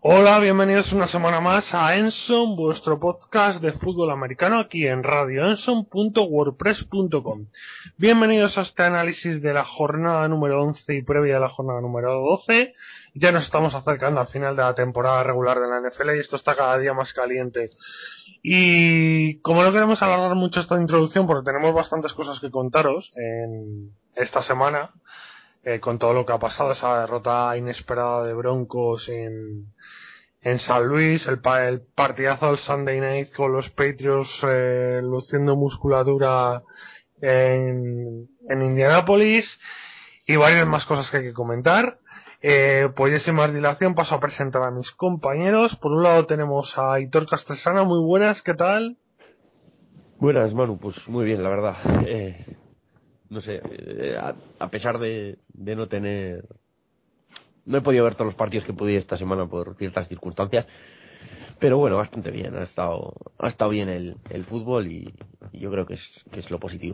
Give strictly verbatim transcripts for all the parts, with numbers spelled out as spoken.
Hola, bienvenidos una semana más a Enson, vuestro podcast de fútbol americano aquí en radio enson punto wordpress punto com. Bienvenidos a este análisis de la jornada número once y previa a la jornada número doce. Ya nos estamos acercando al final de la temporada regular de la N F L y esto está cada día más caliente. Y como no queremos alargar mucho esta introducción porque tenemos bastantes cosas que contaros en esta semana, eh, con todo lo que ha pasado, esa derrota inesperada de Broncos en en San Luis, el, pa- el partidazo del Sunday Night con los Patriots eh, luciendo musculatura en, en Indianápolis y varias más cosas que hay que comentar. Eh, pues ya sin más dilación paso a presentar a mis compañeros. Por un lado tenemos a Aitor Castresana, muy buenas, ¿qué tal? Buenas, Manu, pues muy bien, la verdad. Eh, no sé, eh, a, a pesar de, de no tener... No he podido ver todos los partidos que pude esta semana por ciertas circunstancias, pero bueno, bastante bien. Ha estado ha estado bien el, el fútbol y, y yo creo que es, que es lo positivo.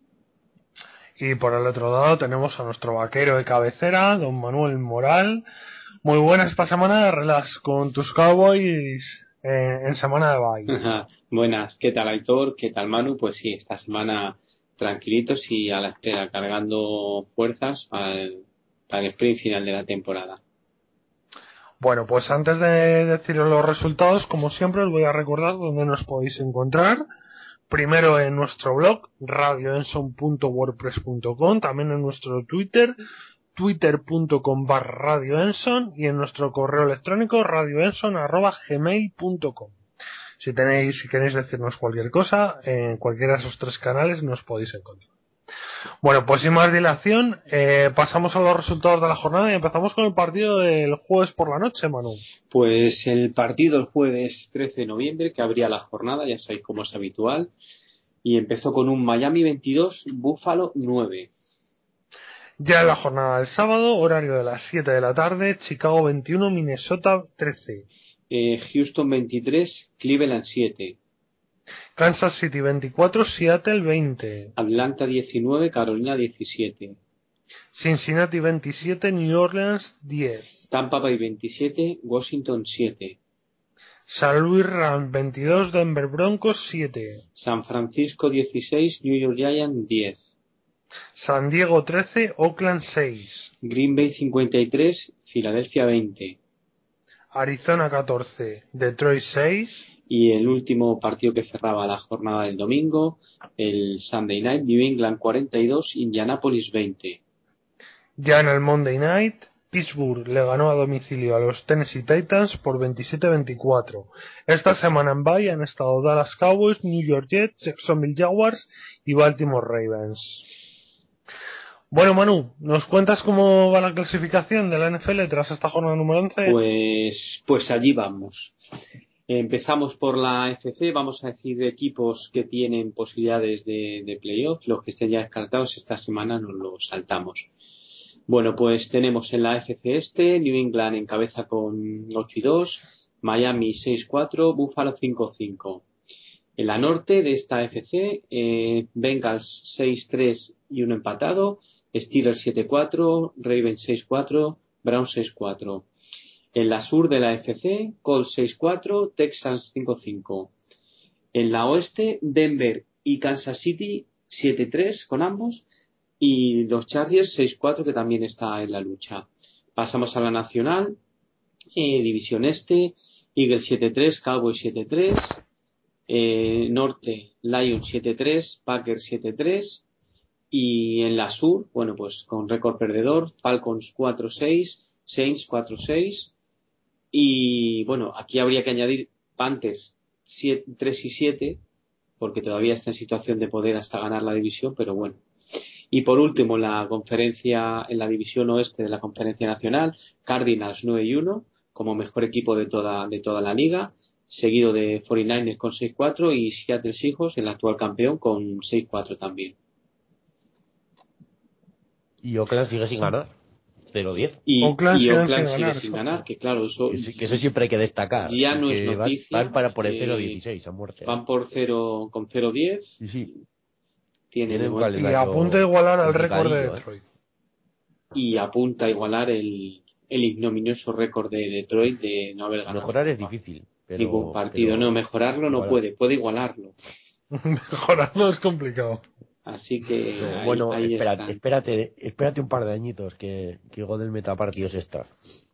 Y por el otro lado tenemos a nuestro vaquero de cabecera, don Manuel Moral. Muy buenas esta semana de relax con tus Cowboys eh, en semana de bye. Buenas, ¿qué tal Aitor? ¿Qué tal Manu? Pues sí, esta semana tranquilitos y a la espera, cargando fuerzas para el, para el sprint final de la temporada. Bueno, pues antes de deciros los resultados, como siempre, os voy a recordar dónde nos podéis encontrar. Primero en nuestro blog, radio enson punto wordpress punto com, también en nuestro Twitter, twitter punto com barra radioenson, y en nuestro correo electrónico, radioenson arroba gmail punto com. Si tenéis, si queréis decirnos cualquier cosa, en cualquiera de esos tres canales nos podéis encontrar. Bueno, pues sin más dilación, eh, pasamos a los resultados de la jornada y empezamos con el partido del jueves por la noche, Manu. Pues el partido el jueves trece de noviembre, que abría la jornada, ya sabéis cómo es habitual, y empezó con un Miami veintidós, Buffalo nueve. Ya en la jornada del sábado, horario de las siete de la tarde, Chicago veintiuno, Minnesota trece. Eh, Houston veintitrés, Cleveland siete. Kansas City veinticuatro, Seattle veinte. Atlanta diecinueve, Carolina diecisiete. Cincinnati veintisiete, New Orleans diez. Tampa Bay veintisiete, Washington siete. San Luis Rams veintidós, Denver Broncos siete. San Francisco dieciséis, New York Giants diez. San Diego trece, Oakland seis. Green Bay cincuenta y tres, Filadelfia veinte. Arizona catorce, Detroit seis. Y el último partido que cerraba la jornada del domingo, el Sunday Night, New England cuarenta y dos, Indianapolis veinte. Ya en el Monday Night, Pittsburgh le ganó a domicilio a los Tennessee Titans por veintisiete a veinticuatro. Esta semana en bye han estado Dallas Cowboys, New York Jets, Jacksonville Jaguars y Baltimore Ravens. Bueno, Manu, ¿nos cuentas cómo va la clasificación de la N F L tras esta jornada número once? Pues, pues allí vamos. Empezamos por la A F C, vamos a decir equipos que tienen posibilidades de, de playoff, los que estén ya descartados esta semana nos los saltamos. Bueno, pues tenemos en la A F C este, New England en cabeza con ocho y dos, Miami seis cuatro, Buffalo cinco cinco. En la norte de esta A F C, eh, Bengals seis tres y uno empatado, Steelers siete cuatro, Ravens seis cuatro, Browns seis cuatro. En la sur de la A F C, Colts seis cuatro, Texans cinco cinco. En la oeste, Denver y Kansas City siete tres con ambos, y los Chargers seis cuatro, que también está en la lucha. Pasamos a la nacional, eh, división este, Eagles siete tres, Cowboys siete tres, eh, norte, Lions siete tres, Packers siete tres, y en la sur, bueno, pues con récord perdedor, Falcons cuatro seis, Saints cuatro seis, y bueno, aquí habría que añadir Panthers tres y siete, porque todavía está en situación de poder hasta ganar la división, pero bueno. Y por último, en la conferencia, en la división oeste de la Conferencia Nacional, Cardinals nueve y uno, como mejor equipo de toda, de toda la liga, seguido de cuarenta y nueve ers con seis cuatro y Seattle Seahawks, el actual campeón, con seis cuatro también. Y Oakland sigue sin ganar, cero diez. Y Oakland, y siguen Oakland sin sigue ganar, sin exacto. ganar, que claro, eso, Que, sí, que eso siempre hay que destacar. ya no es Que van, noticia. van para por el eh, cero dieciséis a muerte. Van por cero con cero diez. Sí, sí. Tienen Tienen un Y apunta a igualar al récord de complicadillo, ¿eh? Detroit. Y apunta a igualar el, el ignominioso récord de Detroit de no haber ganado. Mejorar es difícil. Pero, ningún partido. pero, no, mejorarlo no igualar. puede, puede igualarlo. Mejorarlo es complicado. Así que No, ahí, bueno, ahí espérate, están. espérate, espérate un par de añitos que, que igual del metapartidos está.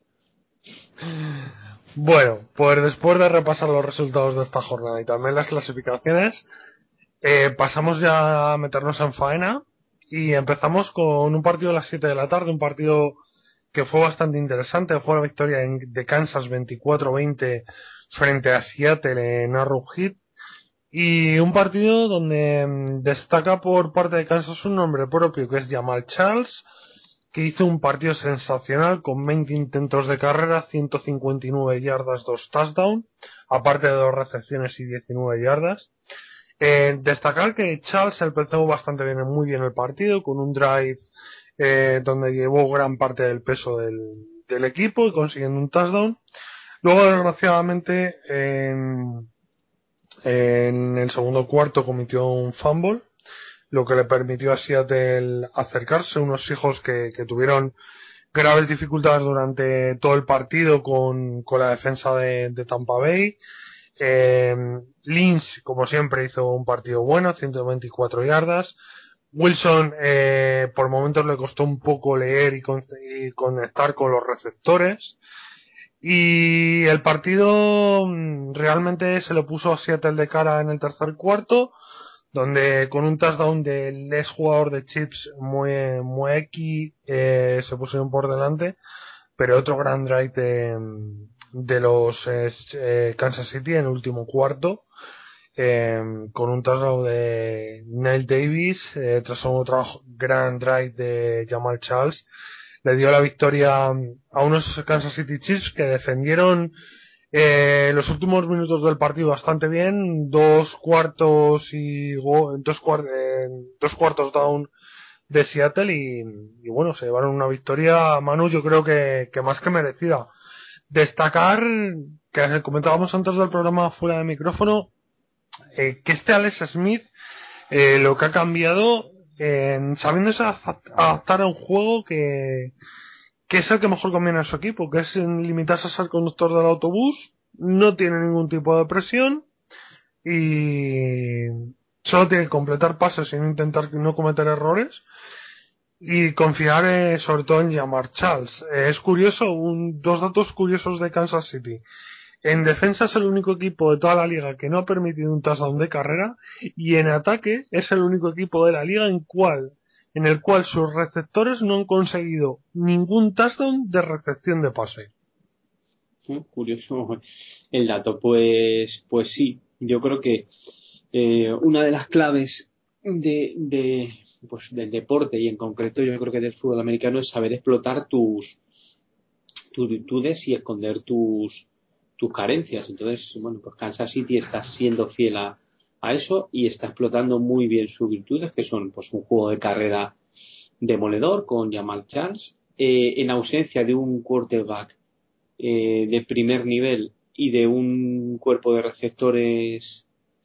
Bueno, pues después de repasar los resultados de esta jornada y también las clasificaciones, eh, pasamos ya a meternos en faena y empezamos con un partido a las siete de la tarde, un partido que fue bastante interesante. Fue la victoria en, de Kansas veinticuatro veinte frente a Seattle en Arrowhead, y un partido donde mmm, destaca por parte de Kansas un nombre propio, que es Jamal Charles, que hizo un partido sensacional con veinte intentos de carrera, ciento cincuenta y nueve yardas, dos touchdowns, aparte de dos recepciones y diecinueve yardas. Eh, destacar que Charles empezó bastante bien, muy bien el partido, con un drive eh, donde llevó gran parte del peso del, del equipo y consiguiendo un touchdown. Luego, desgraciadamente, en, en el segundo cuarto cometió un fumble, lo que le permitió a Seattle acercarse, unos hijos que, que tuvieron graves dificultades durante todo el partido con, con la defensa de, de Tampa Bay. Eh, Lynch, como siempre, hizo un partido bueno, ciento veinticuatro yardas. Wilson, eh, por momentos le costó un poco leer y, con, y conectar con los receptores. Y el partido mm, realmente se lo puso a Seattle de cara en el tercer cuarto, donde con un touchdown del ex jugador de Chiefs, Mueki, eh, se pusieron por delante, pero otro gran drive de, de los eh, Kansas City en el último cuarto, eh, con un touchdown de Neil Davis, eh, tras un otro gran drive de Jamal Charles, le dio la victoria a unos Kansas City Chiefs que defendieron eh, los últimos minutos del partido bastante bien, dos cuartos y go, dos, cuart, eh, dos cuartos down de Seattle y, y bueno, se llevaron una victoria, Manu, yo creo que, que más que merecida. Destacar, que comentábamos antes del programa fuera de micrófono, eh, que este Alex Smith eh, lo que ha cambiado en sabiéndose adaptar a un juego que que es el que mejor conviene a su equipo, que es en limitarse a ser conductor del autobús, no tiene ningún tipo de presión y solo tiene que completar pases sin intentar no cometer errores y confiar eh, sobre todo en Jamal Charles. Eh, es curioso, un, dos datos curiosos de Kansas City. En defensa es el único equipo de toda la liga que no ha permitido un touchdown de carrera, y en ataque es el único equipo de la liga en cual en el cual sus receptores no han conseguido ningún touchdown de recepción de pase. Curioso el dato. Pues, pues sí, yo creo que eh, una de las claves de, de pues del deporte y en concreto yo creo que del fútbol americano es saber explotar tus tus virtudes y esconder tus tus carencias. Entonces, bueno, pues Kansas City está siendo fiel a a eso y está explotando muy bien sus virtudes, que son pues un juego de carrera demoledor con Jamal Charles, eh, en ausencia de un quarterback eh, de primer nivel y de un cuerpo de receptores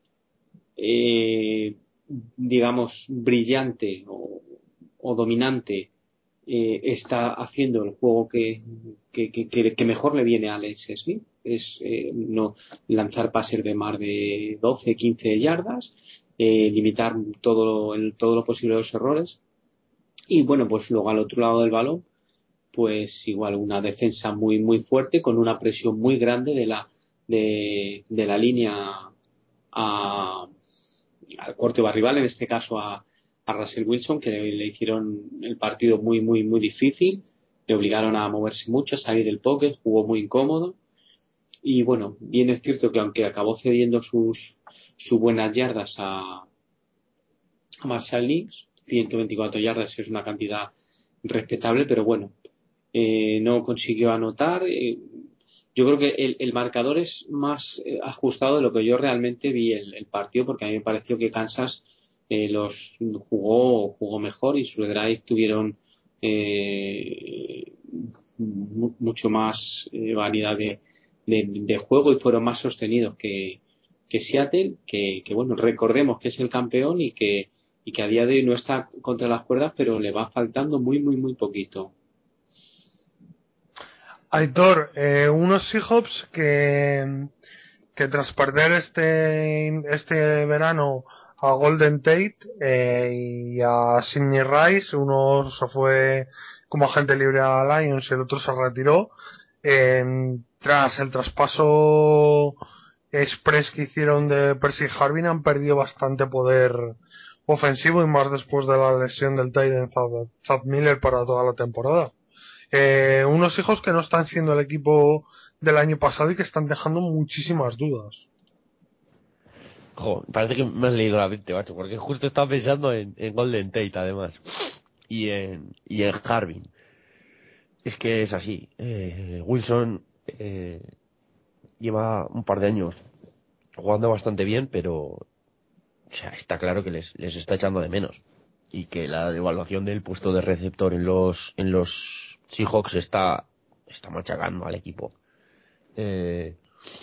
eh, digamos brillante o, o dominante. Eh, está haciendo el juego que, que, que, que mejor le viene a Alex Smith, es eh, no lanzar pases de más de doce quince yardas, eh, limitar todo, el, todo lo posible los errores, y bueno, pues luego al otro lado del balón pues igual una defensa muy muy fuerte con una presión muy grande de la de, de la línea a, al cuarto rival, en este caso a a Russell Wilson, que le, le hicieron el partido muy muy muy difícil, le obligaron a moverse mucho, a salir del pocket, jugó muy incómodo y bueno, bien es cierto que aunque acabó cediendo sus sus buenas yardas a, a Marshall Lynch, ciento veinticuatro yardas es una cantidad respetable, pero bueno, eh, no consiguió anotar. Eh, yo creo que el, el marcador es más eh, ajustado de lo que yo realmente vi el, el partido, porque a mí me pareció que Kansas eh, los jugó jugó mejor y sus drive tuvieron eh, mu- mucho más eh, variedad de, de, de juego y fueron más sostenidos que, que Seattle, que, que bueno, recordemos que es el campeón y que y que a día de hoy no está contra las cuerdas, pero le va faltando muy muy muy poquito. Aitor, eh, unos Seahawks que, que tras perder este, este verano a Golden Tate eh, y a Sidney Rice, uno se fue como agente libre a Lions y el otro se retiró, eh, tras el traspaso express que hicieron de Percy Harvin han perdido bastante poder ofensivo y más después de la lesión del tight end Zach Miller para toda la temporada. Eh, unos hijos que no están siendo el equipo del año pasado y que están dejando muchísimas dudas. Jo, parece que me has leído la mente, macho, porque justo estaba pensando en, en Golden Tate, además, y en, y en Harvin. Es que es así. Eh, Wilson eh, lleva un par de años jugando bastante bien, pero o sea, está claro que les, les está echando de menos. Y que la devaluación del puesto de receptor en los en los Seahawks está, está machacando al equipo. Eh,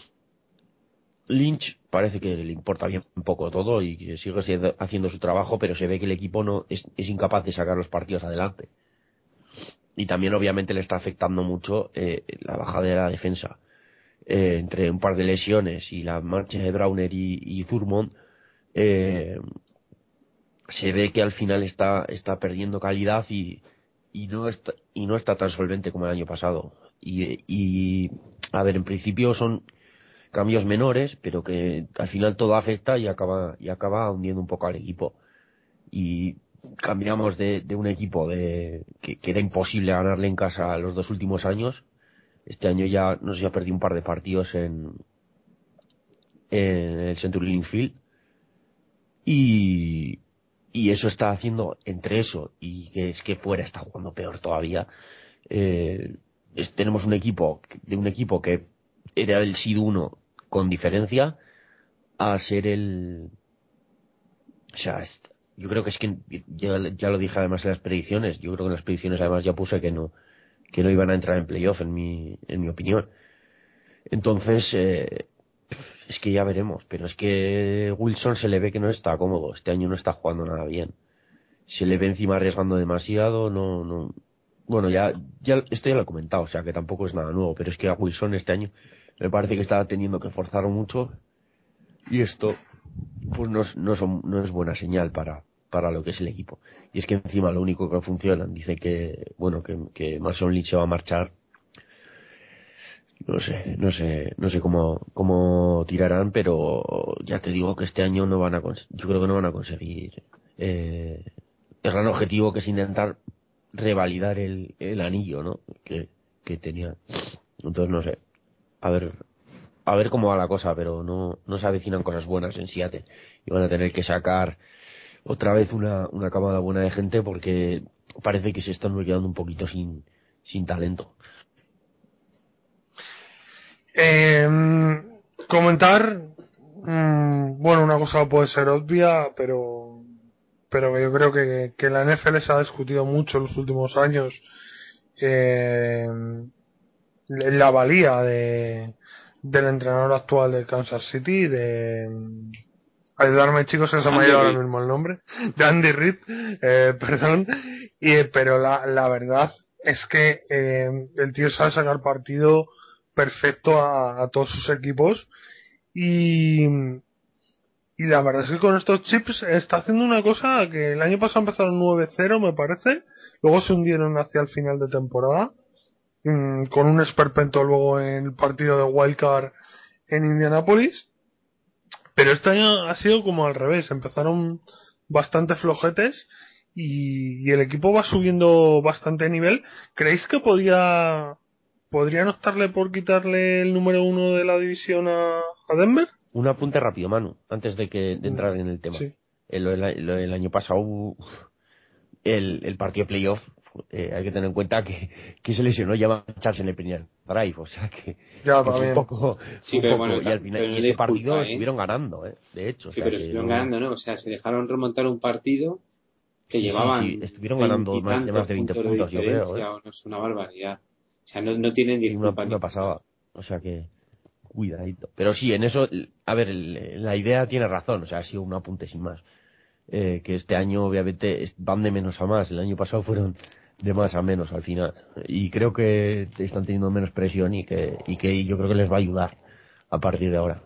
Lynch parece que le importa bien un poco todo y que sigue haciendo su trabajo, pero se ve que el equipo no es, es incapaz de sacar los partidos adelante. Y también obviamente le está afectando mucho eh, la baja de la defensa. Eh, entre un par de lesiones y la marcha de Browner y, y Thurmond, eh, se ve que al final está, está perdiendo calidad y, y no está, y no está tan solvente como el año pasado. Y, y a ver, en principio son cambios menores, pero que al final todo afecta y acaba y acaba hundiendo un poco al equipo. Y cambiamos de, de un equipo de que, que era imposible ganarle en casa los dos últimos años. Este año ya no sé si ha perdido un par de partidos en, en el Century Link Field y, y eso está haciendo, entre eso y que es que fuera está jugando peor todavía. Eh, es, tenemos un equipo de un equipo que era el seed uno con diferencia a ser el, o sea, es, yo creo que es que ya, ya lo dije además en las predicciones, yo creo que en las predicciones además ya puse que no que no iban a entrar en playoff en mi en mi opinión. Entonces eh, es que ya veremos, pero es que Wilson se le ve que no está cómodo, este año no está jugando nada bien, se le ve encima arriesgando demasiado, no no bueno, ya ya esto ya lo he comentado, o sea que tampoco es nada nuevo, pero es que a Wilson este año me parece que está teniendo que forzar mucho y esto pues no es, no, son, no es buena señal para para lo que es el equipo. Y es que encima lo único que funciona, dice que bueno que, que Mason Lynch se va a marchar. No sé, no sé, no sé cómo cómo tirarán, pero ya te digo que este año no van a cons- yo creo que no van a conseguir eh, el gran objetivo, que es intentar revalidar el, el anillo, ¿no? Que, que tenía. Entonces no sé, a ver a ver cómo va la cosa, pero no no se avecinan cosas buenas en Seattle y van a tener que sacar otra vez una una camada buena de gente porque parece que se están quedando un poquito sin sin talento. Eh, comentar, mmm, bueno, una cosa puede ser obvia, pero pero yo creo que, que la N F L se ha discutido mucho en los últimos años eh, la valía de del entrenador actual de Kansas City, de ayudarme chicos que se me ha ido ahora mismo el nombre, de Andy Reid, eh, perdón, y, pero la, la verdad es que eh, el tío sabe sacar partido perfecto a, a todos sus equipos y, y la verdad es que con estos chips está haciendo una cosa que el año pasado empezaron nueve cero me parece, luego se hundieron hacia el final de temporada mmm, con un esperpento luego en el partido de Wildcard en Indianapolis, pero este año ha sido como al revés, empezaron bastante flojetes y, y el equipo va subiendo bastante nivel. ¿Creéis que podría podrían optarle por quitarle el número uno de la división a, a Denver? Un apunte rápido, Manu, antes de que de entrar en el tema. Sí. El, el, el año pasado, el, el partido de playoff, eh, hay que tener en cuenta que, que se lesionó ya Charles en el primer drive, o sea que, Ya, que fue un también. poco, Sí, fue pero un poco bueno, y al final pero y no ese les partido culpa, ¿eh? estuvieron ganando, eh, de hecho, o Sí, sea pero que estuvieron no, ganando, ¿no? O sea, se dejaron remontar un partido que sí, sí, sí, llevaban estuvieron ganando más de más veintitantos de veinte puntos de puntos, yo creo, eh, diferencia, o no es una barbaridad. O sea, no, no tienen y una, disculpa una ninguna. pasada, o sea que cuidadito. Pero sí, en eso, a ver, el- la idea tiene razón, o sea, ha sido un apunte sin más. Eh, que este año obviamente es- van de menos a más. El año pasado fueron de más a menos al final. Y creo que están teniendo menos presión y que, y que yo creo que les va a ayudar a partir de ahora.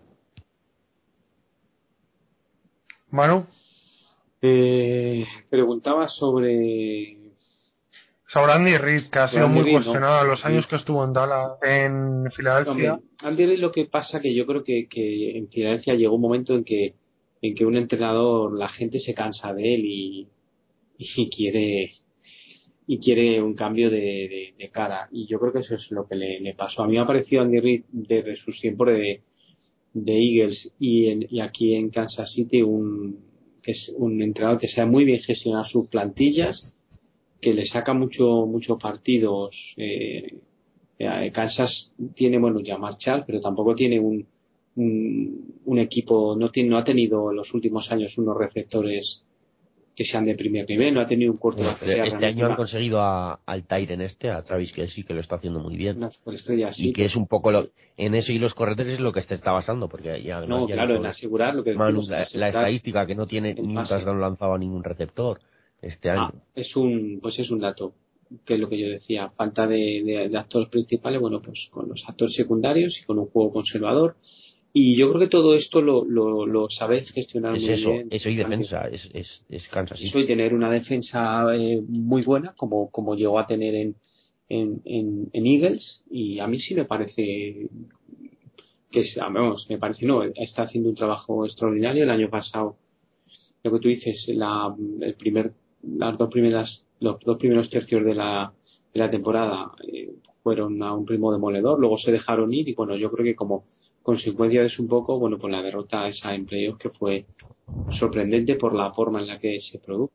Manu, Eh, preguntaba sobre sobre Andy Reid, que ha sobre sido Andy muy Reid, ¿no? cuestionado los años Sí. que estuvo en Dallas, en Filadelfia. Hombre, Andy Reid, lo que pasa que yo creo que, que en Filadelfia llegó un momento en que en que un entrenador, la gente se cansa de él y, y quiere y quiere un cambio de, de, de cara, y yo creo que eso es lo que le, le pasó. A mí me ha parecido Andy Reid desde sus tiempos de, de Eagles y, en, y aquí en Kansas City un que es un entrenador que sea muy bien gestionar sus plantillas, que le saca mucho muchos partidos. eh, eh, Kansas tiene, bueno, ya Marshall, pero tampoco tiene un, un, un equipo, no tiene, no ha tenido en los últimos años unos receptores que sean de primer nivel, no ha tenido un quarterback que sea Este realmente año han una, conseguido a, al Tyren este, a Travis Kelce, que lo está haciendo muy bien. una superestrella Y así, que pero es un poco lo, en eso y los corredores es lo que se está basando, porque ya además no, ya ha claro, en dicho asegurar lo que Manu, decimos, en la, la asegurar estadística que no tiene el ni un pase. touchdown lanzado a ningún receptor este Ah, año. es un, pues es un dato, que es lo que yo decía, falta de, de, de actores principales, bueno, pues con los actores secundarios y con un juego conservador. Y yo creo que todo esto lo, lo, lo sabéis gestionar Es muy eso, bien. eso y Andy. defensa, es, es, es Kansas Eso City. y tener una defensa eh, muy buena, como, como llegó a tener en, en, en, en Eagles, y a mí sí me parece que, es- vamos, me parece no, está haciendo un trabajo extraordinario. El año pasado, lo que tú dices, la, el primer, las dos primeras, los dos primeros tercios de la, de la temporada eh, fueron a un ritmo demoledor, luego se dejaron ir y bueno, yo creo que como consecuencia de eso un poco, bueno, pues la derrota esa en playoff que fue sorprendente por la forma en la que se produjo.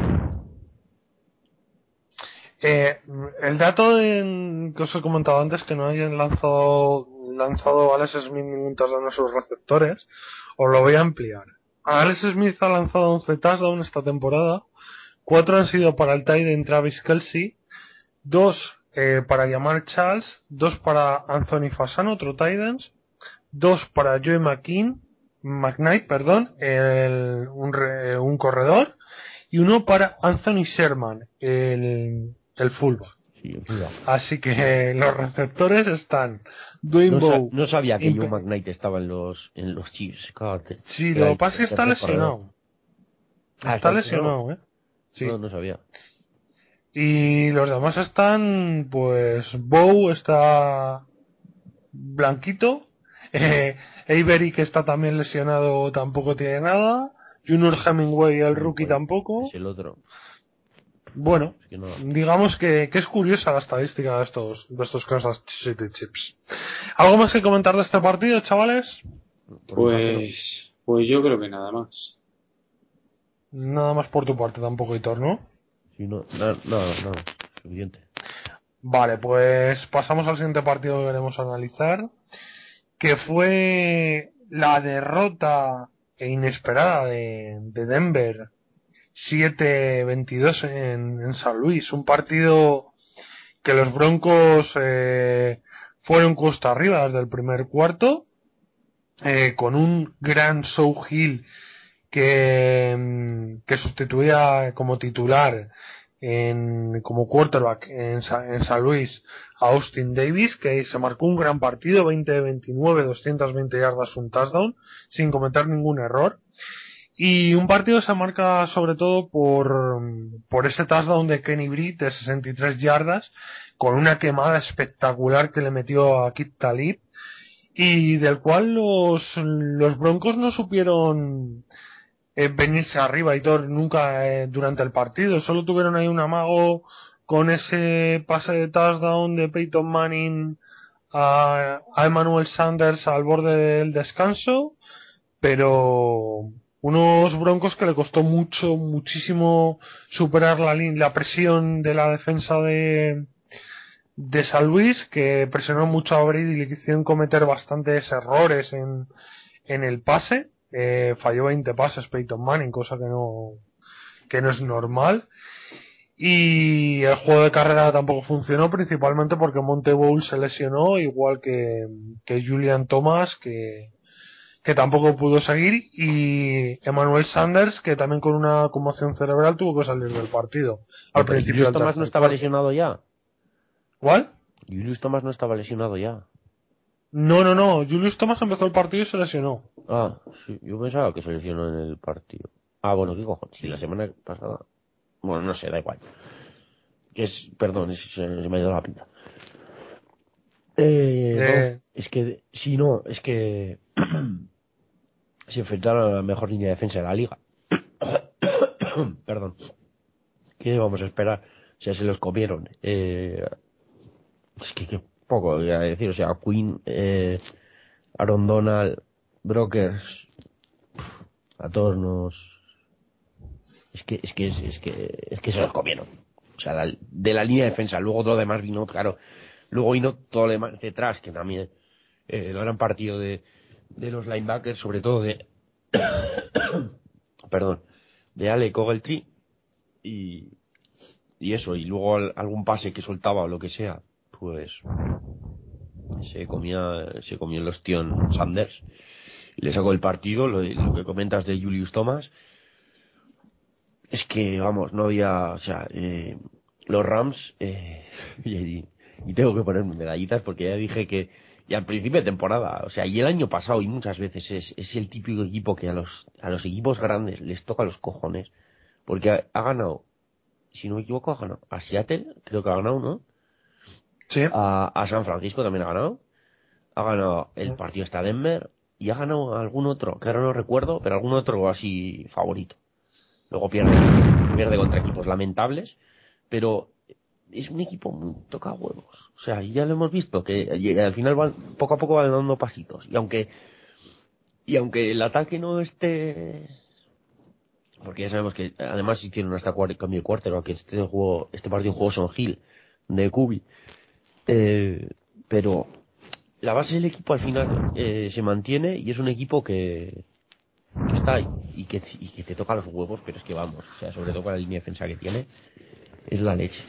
Eh, el dato de, que os he comentado antes, que no hayan lanzado, lanzado Alex Smith ningún touchdown a sus receptores, os lo voy a ampliar. Alex Smith ha lanzado once touchdowns esta temporada, cuatro han sido para el tight end Travis Kelce, dos eh, para Jamar Charles, dos para Anthony Fasano, otro tight end, dos para Joey McKean, McKnight, perdón, el, un, re, un corredor, y uno para Anthony Sherman, el, el fullback. Sí, fullback. Así que eh, los receptores están Dwayne No, sa Bowe. no sabía que imp- Joe McKnight estaba en los en los Chiefs. Cállate. Sí, Era lo que el pasa es que está tercer corredor. lesionado. Ah, Está ¿está lesionado? lesionado, ¿eh? Sí. No, no sabía. Y los demás están, pues, Bow está blanquito. Eh, Avery, que está también lesionado, tampoco tiene nada. Junior Hemingway, el rookie, Hemingway tampoco. es el otro. Bueno, Es que no. digamos que, que es curiosa la estadística de estos, de estos Kansas City Chiefs. ¿Algo más que comentar de este partido, chavales? Por mi parte no. Pues, pues yo creo que nada más. Nada más por tu parte tampoco, Hitor, ¿no? Sí, no, nada, nada, nada. Suficiente. Vale, pues pasamos al siguiente partido que queremos analizar, que fue la derrota e inesperada de, de Denver siete veintidós en, en San Luis. Un partido que los Broncos eh, fueron costa arriba desde el primer cuarto, eh, con un gran Show Hill que, mm, que sustituía como titular en, como quarterback en, Sa- en San Luis a Austin Davis, que se marcó un gran partido, veinte de veintinueve, doscientas veinte yardas, un touchdown, sin cometer ningún error. Y un partido se marca sobre todo por, por ese touchdown de Kenny Britt de sesenta y tres yardas, con una quemada espectacular que le metió a Kit Talib, y del cual los, los Broncos no supieron eh, venirse arriba y todo nunca eh, durante el partido. Solo tuvieron ahí un amago con ese pase de touchdown de Peyton Manning a, a Emmanuel Sanders al borde del descanso, pero unos Broncos que le costó mucho, muchísimo superar la, la presión de la defensa de, de San Luis, que presionó mucho a Brady y le hicieron cometer bastantes errores en, en el pase. Eh, falló veinte pases Peyton Manning, cosa que no, que no es normal. Y el juego de carrera tampoco funcionó, principalmente porque Monte Ball se lesionó, igual que, que Julian Thomas, que, que tampoco pudo seguir, y Emmanuel Sanders, que también con una conmoción cerebral tuvo que salir del partido. Al Pero principio Julius Thomas no estaba lesionado ya. ¿Cuál? Julius Thomas no estaba lesionado ya. No, no, no. Julius Thomas empezó el partido y se lesionó. Ah, sí, yo pensaba que se lesionó en el partido. Ah, bueno, ¿qué cojones? Si la semana pasada... Bueno, no sé, da igual. Es, perdón, es, se me ha ido la pinta. Eh, Eh, no, es que, si no, es que se enfrentaron a la mejor línea de defensa de la liga. Perdón. ¿Qué vamos a esperar? O sea, se los comieron. Eh, es que, que poco voy a decir. O sea, Quinn, eh, Aaron Donald, Brokers, a todos nos... Es que, es que, es, es que, es que se los comieron. O sea, la, de la línea de defensa. Luego todo lo demás vino, claro. Luego vino todo lo demás detrás, que también eh, lo gran partido de, de los linebackers, sobre todo de... perdón. De Alec Ogletree y, y eso. Y luego al, algún pase que soltaba o lo que sea, pues se comía, se comió el ostión Sanders. Y le sacó el partido. Lo, lo que comentas de Julius Thomas. Es que, vamos, no había, o sea, eh, los Rams, eh, y, y tengo que ponerme medallitas porque ya dije que, y al principio de temporada, o sea, y el año pasado y muchas veces es, es el típico equipo que a los, a los equipos grandes les toca los cojones, porque ha, ha ganado, si no me equivoco, ha ganado a Seattle, creo que ha ganado, ¿no? sí. A, a San Francisco también ha ganado, ha ganado el partido hasta Denver, y ha ganado algún otro, que ahora no recuerdo, pero algún otro así favorito. Luego pierde, pierde contra equipos lamentables, pero es un equipo muy toca huevos. O sea, ya lo hemos visto, que al final van, poco a poco van dando pasitos. Y aunque y aunque el ataque no esté... Porque ya sabemos que además hicieron hasta cuar- cambio de quarterback, que este juego, este partido jugó Son Hill de Kubi. Eh, pero la base del equipo al final eh, se mantiene y es un equipo que que está ahí y que, y que te toca los huevos, pero es que vamos, o sea, sobre todo con la línea de defensa que tiene, es la leche.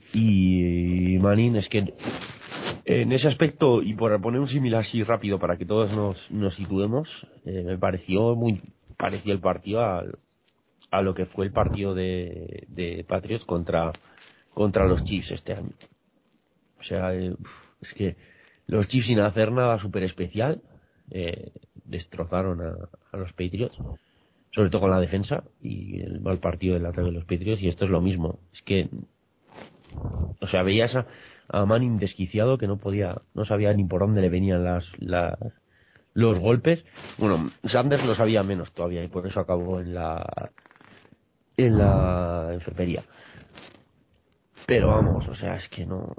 Y Manin es que en ese aspecto, y por poner un símil así rápido para que todos nos, nos situemos, eh, me pareció muy parecido el partido a, a lo que fue el partido de, de Patriots contra, contra los Chiefs este año. O sea, eh, es que los Chiefs sin hacer nada súper especial eh, destrozaron a, a los Patriots, sobre todo con la defensa y el mal partido del ataque de los Patriots, y esto es lo mismo. Es que, o sea, veías a, a Manning desquiciado que no podía, no sabía ni por dónde le venían las, las los golpes. Bueno, Sanders lo sabía menos todavía y por eso acabó en la en la enfermería. Pero vamos, o sea, es que no...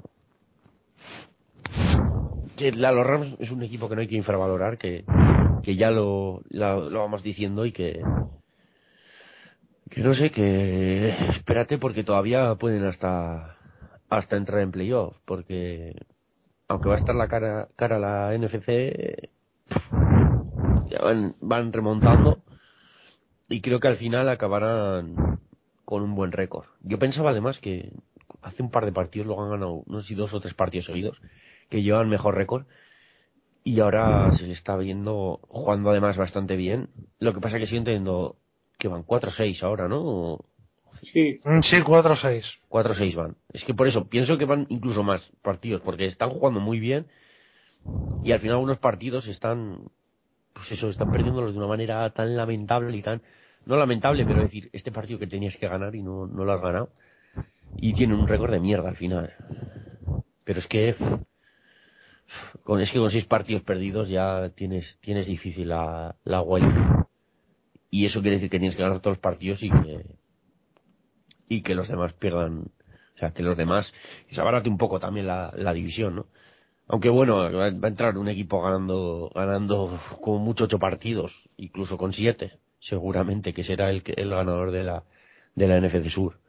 Que la, los Rams es un equipo que no hay que infravalorar, que, que ya lo, la, lo vamos diciendo y que... Que no sé, que... Espérate porque todavía pueden hasta hasta entrar en playoff, porque aunque va a estar la cara, cara la N F C, ya van, van remontando y creo que al final acabarán con un buen récord. Yo pensaba además que hace un par de partidos luego han ganado, no sé si dos o tres partidos seguidos, que llevan mejor récord y ahora se le está viendo jugando además bastante bien. Lo que pasa es que siguen teniendo que van cuatro seis ahora, ¿no? Sí. Sí, cuatro seis. cuatro seis van. Es que por eso pienso que van incluso más partidos, porque están jugando muy bien y al final algunos partidos están, pues eso, están perdiéndolos de una manera tan lamentable y tan, no lamentable, pero decir, este partido que tenías que ganar y no, no lo has ganado. Y tienen un récord de mierda al final. Pero es que con, es que con seis partidos perdidos ya tienes, tienes difícil la, la wild. Y eso quiere decir que tienes que ganar todos los partidos y que, y que los demás pierdan, o sea, que los demás, y se abarate un poco también la, la división, ¿no? Aunque bueno, va va a entrar un equipo ganando, ganando como mucho ocho partidos, incluso con siete, seguramente que será el, que- el ganador de la, de la N F C Sur.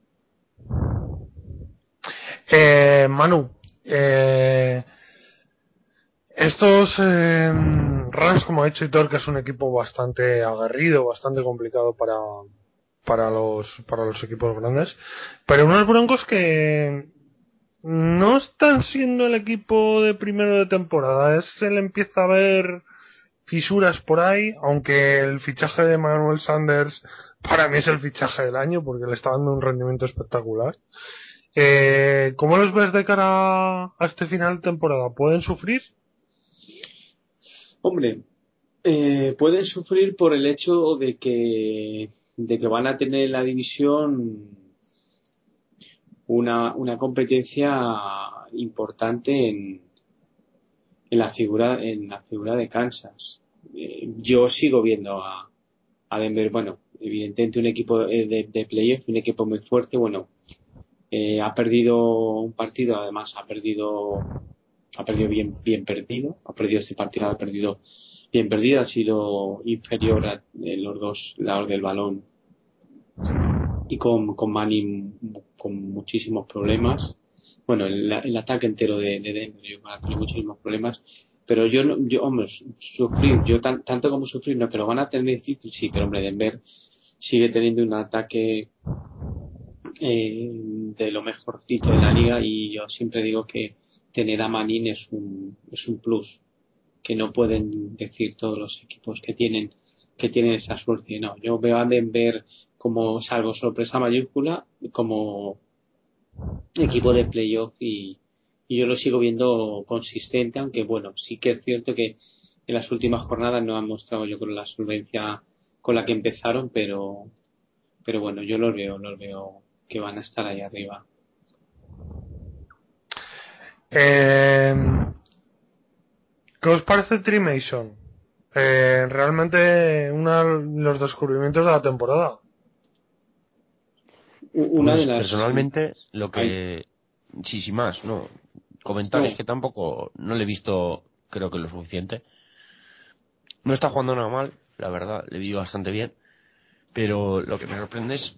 Eh, Manu, eh, estos eh, Rams, como ha dicho Hitor, que es un equipo bastante aguerrido, bastante complicado para para los para los equipos grandes, pero unos Broncos que no están siendo el equipo de primero de temporada. Es, se le empieza a ver fisuras por ahí, aunque el fichaje de Manuel Sanders para mí es el fichaje del año porque le está dando un rendimiento espectacular. Eh, ¿Cómo los ves de cara a este final de temporada? ¿Pueden sufrir? Hombre, eh, pueden sufrir por el hecho de que de que van a tener en la división una, una competencia importante en, en la figura en la figura de Kansas. Eh, yo sigo viendo a, a Denver, bueno, evidentemente un equipo de, de, de playoff, un equipo muy fuerte, bueno, eh, ha perdido un partido, además ha perdido ha perdido bien bien perdido, ha perdido este partido, ha perdido bien perdido, ha sido inferior a en los dos lados del balón y con, con Manning con muchísimos problemas. Bueno, el, el ataque entero de, de Denver yo creo que tiene muchísimos problemas, pero yo, no, yo hombre, sufrir, yo tan, tanto como sufrir, no, que lo van a tener difícil, sí, pero hombre, Denver sigue teniendo un ataque eh, de lo mejorcito de la liga y yo siempre digo que tener a Manning es un, es un plus que no pueden decir todos los equipos que tienen que tienen esa suerte. No, yo veo a Denver como, salvo sorpresa mayúscula, como equipo de playoff y, y yo lo sigo viendo consistente, aunque bueno, sí que es cierto que en las últimas jornadas no han mostrado yo creo la solvencia con la que empezaron, pero pero bueno, yo los veo, los veo que van a estar ahí arriba. Eh, ¿Qué os parece Trey Mason? Eh, realmente uno de los descubrimientos de la temporada. Una de Pues las personalmente, lo hay, que. Sí, sin más, no. Comentar es no, que tampoco. No le he visto, creo que lo suficiente. No está jugando nada mal, la verdad, le vi bastante bien. Pero lo que me sorprende es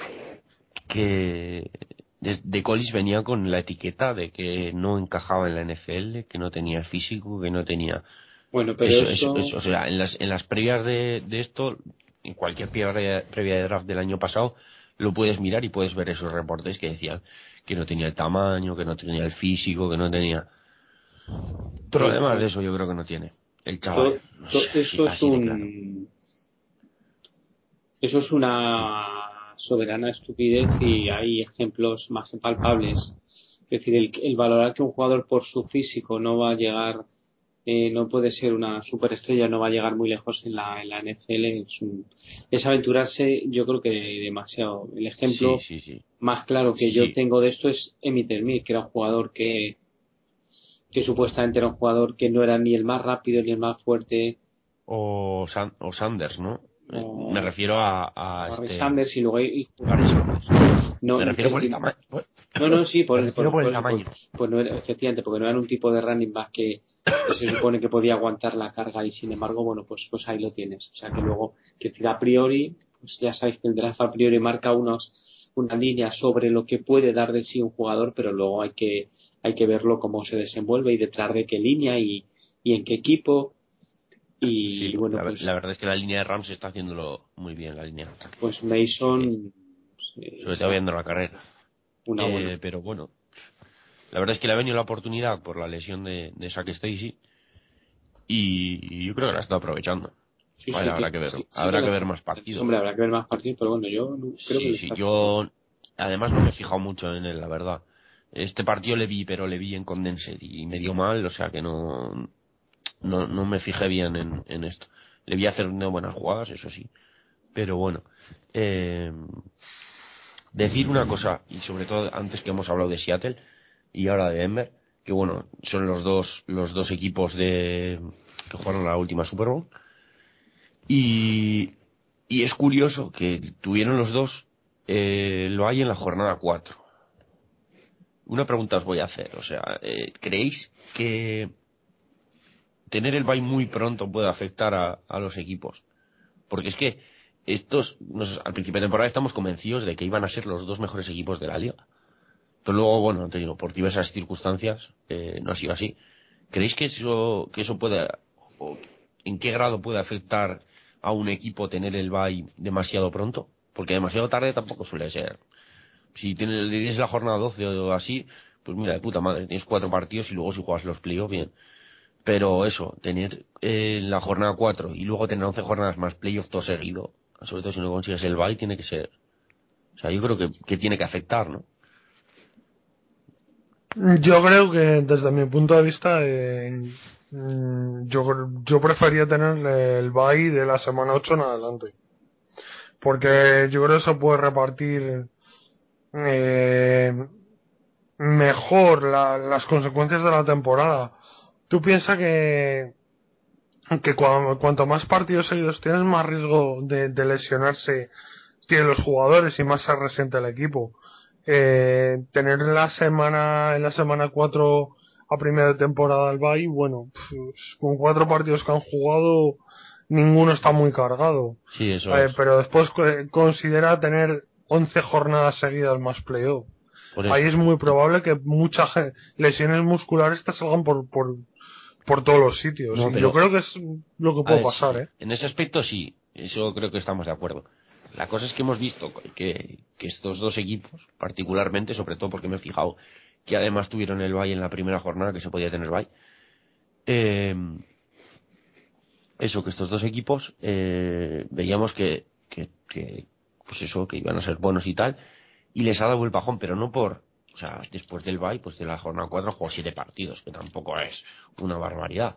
que de Collis venía con la etiqueta de que no encajaba en la N F L, que no tenía físico, que no tenía bueno, pero eso, eso, eso eso o sea, en las en las previas de, de esto, en cualquier previa, previa de draft del año pasado, lo puedes mirar y puedes ver esos reportes que decían que no tenía el tamaño, que no tenía el físico, que no tenía. bueno, Problemas a de ver, eso yo creo que no tiene el chaval, to- to- así, eso es así de claro. un eso es una soberana estupidez y hay ejemplos más palpables. Es decir, el, el valorar que un jugador por su físico no va a llegar, eh, no puede ser una superestrella, no va a llegar muy lejos en la, en la N F L, es, un, es aventurarse, yo creo que demasiado. El Sí, ejemplo sí, sí, más claro que sí, yo sí. tengo de esto es Emmitt Smith, que era un jugador que, que supuestamente era un jugador que no era ni el más rápido ni el más fuerte, O, San- o Sanders, ¿no? Eh, Me o, refiero a, a Barry este Sanders y luego hay, Barry Sanders. no, Me refiero por el el, tamaño. no, no, sí, Me por, refiero por, por por el eso, pues, tamaño. pues no era, efectivamente, porque no era un tipo de running back que, que se supone que podía aguantar la carga y sin embargo, bueno, pues, pues ahí lo tienes. O sea que luego, que decir, a priori, pues ya sabéis que el draft a priori marca unos, una línea sobre lo que puede dar de sí un jugador, pero luego hay que, hay que verlo cómo se desenvuelve y detrás de qué línea y, y en qué equipo. Sí, Y porque bueno, la, pues, la verdad es que la línea de Rams está haciéndolo muy bien, la línea de ataque. pues Sí, Mason pues, eh, sobre todo está viendo la carrera. una buena. Eh, pero bueno, la verdad es que le ha venido la oportunidad por la lesión de, de Shaq Stacy y, y yo creo que la está aprovechando. Sí, Vale, sí, habrá que, que ver, sí, sí que habrá la que ver está. más partidos. Hombre, habrá que ver más partidos, pero bueno, yo no- creo que Sí, le sí, está. yo además no me he fijado mucho en él, la verdad. Este partido le vi, pero le vi en Condensed y me dio mal, o sea que no, no, no me fijé bien en, en esto. Le vi hacer unas buenas jugadas, eso sí. Pero bueno, eh, decir una cosa, y sobre todo antes que hemos hablado de Seattle y ahora de Denver, que bueno, son los dos, los dos equipos de que jugaron la última Super Bowl. Y, y es curioso que tuvieron los dos, eh, lo hay en la jornada cuatro. Una pregunta os voy a hacer, o sea, eh, ¿creéis que tener el bye muy pronto puede afectar a, a los equipos? Porque es que estos, nos- al principio de temporada estamos convencidos de que iban a ser los dos mejores equipos de la liga. Pero luego, bueno, te digo, por diversas circunstancias, eh, no ha sido así. ¿Creéis que eso, que eso puede, o en qué grado puede afectar a un equipo tener el bye demasiado pronto? Porque demasiado tarde tampoco suele ser. Si tienes, tienes la jornada doce o así, pues mira, de puta madre, tienes cuatro partidos y luego si juegas los playoffs, bien. pero eso, tener eh, la jornada cuatro y luego tener once jornadas más playoff todo seguido, sobre todo si no consigues el bye, tiene que ser, o sea, yo creo que, que tiene que afectar, ¿no? Yo creo que desde mi punto de vista eh, yo yo prefería tener el bye de la semana ocho en adelante, porque yo creo que se puede repartir eh, mejor la, las consecuencias de la temporada. Tú piensas que que cuando, cuanto más partidos seguidos tienes, más riesgo de, de lesionarse tienen los jugadores y más se resiente el equipo. Eh, tener la semana en la semana cuatro a primera de temporada el bye, bueno, pues, con cuatro partidos que han jugado ninguno está muy cargado. Sí, eso Eh, es. pero después eh, considera tener once jornadas seguidas más playoff. Ahí es muy probable que muchas lesiones musculares te salgan por, por, por todos los sitios. No, Y pero, yo creo que es lo que a puede ver, pasar, sí, ¿eh? en ese aspecto sí, eso creo que estamos de acuerdo. La cosa es que hemos visto que, que estos dos equipos, particularmente, sobre todo porque me he fijado que además tuvieron el bye en la primera jornada, que se podía tener bye, eh, eso, que estos dos equipos eh, veíamos que, que, que, pues eso, que iban a ser buenos y tal, y les ha dado el bajón, pero no por, o sea, después del bye, pues de la jornada cuatro jugó siete partidos, que tampoco es una barbaridad.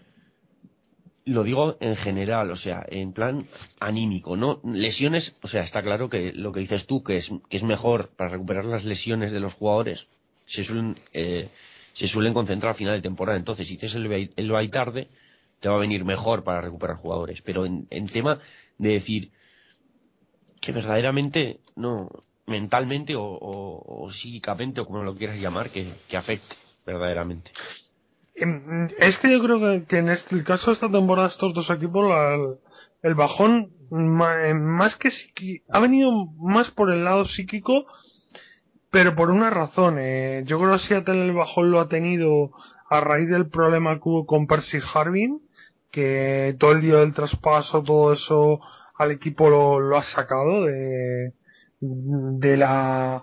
Lo digo en general, o sea, en plan anímico, ¿no? Lesiones, o sea, está claro que lo que dices tú, que es, que es mejor para recuperar las lesiones de los jugadores, se suelen, eh, se suelen concentrar a final de temporada. Entonces, si tienes el bye, el bye tarde, te va a venir mejor para recuperar jugadores. Pero en, en tema de decir que verdaderamente, no, mentalmente o, o, o psíquicamente, o como lo quieras llamar, que, que afecte verdaderamente. Em, Es que yo creo que, que en este, el caso de esta temporada estos dos equipos la- el, el bajón ma- eh, más que psiqui- ha venido más por el lado psíquico, pero por una razón. Eh, yo creo que Seattle el bajón lo ha tenido a raíz del problema que hubo con Percy Harvin, que todo el día del traspaso, todo eso al equipo lo, lo ha sacado de, de la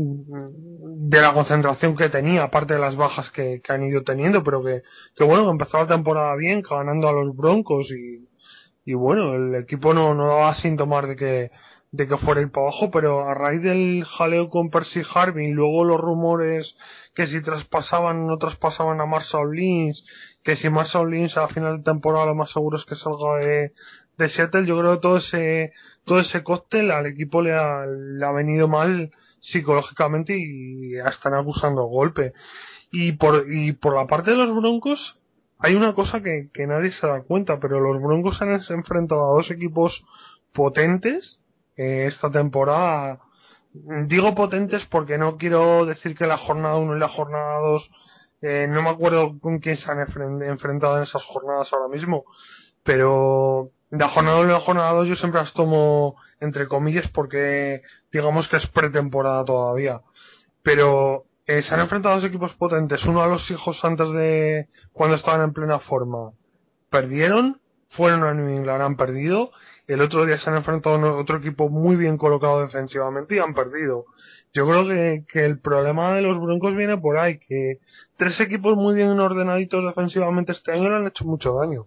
de la concentración que tenía, aparte de las bajas que, que han ido teniendo, pero que, que bueno, que empezó la temporada bien, ganando a los Broncos y, y bueno, el equipo no, no daba síntomas de que, de que fuera a ir para abajo, pero a raíz del jaleo con Percy Harvin, luego los rumores que si traspasaban no traspasaban a Marshall Lynch, que si Marshall Lynch a final de temporada lo más seguro es que salga de, de Seattle, yo creo que todo ese, todo ese cóctel al equipo le ha, le ha venido mal psicológicamente y están acusando golpe. Y por, y por la parte de los Broncos, hay una cosa que, que nadie se da cuenta, pero los Broncos han enfrentado a dos equipos potentes eh, esta temporada. Digo potentes porque no quiero decir que la jornada uno y la jornada dos, eh, no me acuerdo con quién se han enfren- enfrentado en esas jornadas ahora mismo, pero la jornada uno y la jornada dos yo siempre las tomo entre comillas porque digamos que es pretemporada todavía. Pero eh, se han enfrentado a dos equipos potentes, uno a los hijos antes de cuando estaban en plena forma. Perdieron, fueron a New England, han perdido. El otro día se han enfrentado a otro equipo muy bien colocado defensivamente y han perdido. Yo creo que, que el problema de los Broncos viene por ahí, que tres equipos muy bien ordenaditos defensivamente este año le han hecho mucho daño.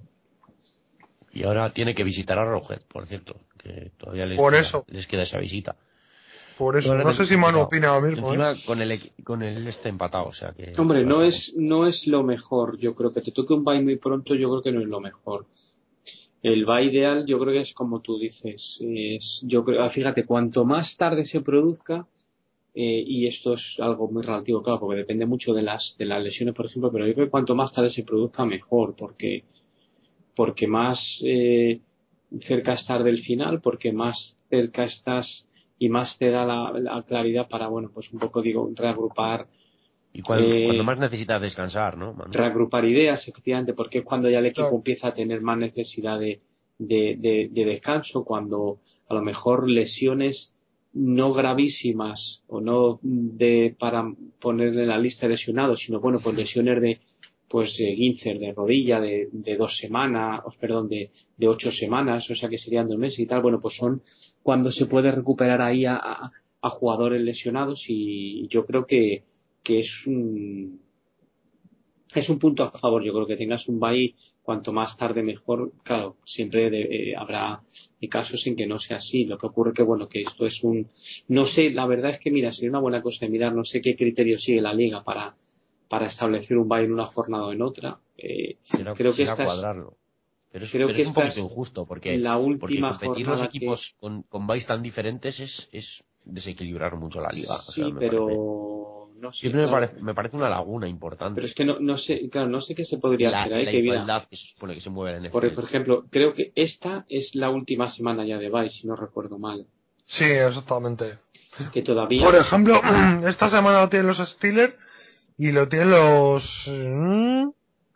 Y ahora tiene que visitar a Arrowhead, por cierto, que todavía les Por queda, eso, les queda esa visita. por eso. Ahora No sé si Manu necesitado. opina lo mismo, ¿eh? Encima con el equi- con el este empatado, o sea que Hombre, va a no ser es, no es lo mejor. Yo creo que te toque un bye muy pronto, yo creo que no es lo mejor. El bye ideal, yo creo que es como tú dices. Es, yo creo, ah, fíjate, cuanto más tarde se produzca, eh, y esto es algo muy relativo, claro, porque depende mucho de las, de las lesiones, por ejemplo, pero yo creo que cuanto más tarde se produzca, mejor, porque, porque más eh, cerca estás del final, porque más cerca estás y más te da la, la claridad para, bueno, pues un poco, digo, reagrupar. y cuando, cuando Eh, más necesitas descansar, ¿no, Manu? reagrupar ideas, efectivamente, porque es cuando ya el equipo Claro. empieza a tener más necesidad de, de, de, de descanso, cuando a lo mejor lesiones no gravísimas o no de para ponerle en la lista de lesionados, sino bueno, pues lesiones de pues eh, guíncer de rodilla de, de dos semanas, o, perdón, de, de ocho semanas, o sea que serían dos meses y tal, bueno, pues son cuando se puede recuperar ahí a, a, a jugadores lesionados y yo creo que, que es un es un punto a favor. Yo creo que tengas un bye cuanto más tarde mejor. Claro, siempre de, eh, habrá casos en que no sea así. Lo que ocurre que bueno, que esto es un, no sé, la verdad es que mira, sería una buena cosa de mirar, no sé qué criterio sigue la liga para para establecer un bye en una jornada o en otra. Eh, será, creo que será esta cuadrarlo. Pero es, creo pero que es un esta poquito es injusto, porque la porque última competir los jornada equipos que con, con byes tan diferentes es, es desequilibrar mucho la liga. O sea, sí, me parece. pero no sé, Siempre me claro. parece, me parece una laguna Pero importante es que no, no sé, claro, no sé qué se podría en la, hacer en ahí, la que mira, igualdad que se supone que se mueve la por, N F L. por ejemplo, creo que esta es la última semana ya de bye, si no recuerdo mal. Sí, exactamente. Que todavía, Por ejemplo, esta semana lo tienen los Steelers y lo tienen los mm,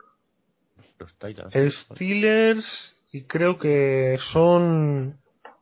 Los Titans, ¿no? Steelers y creo que son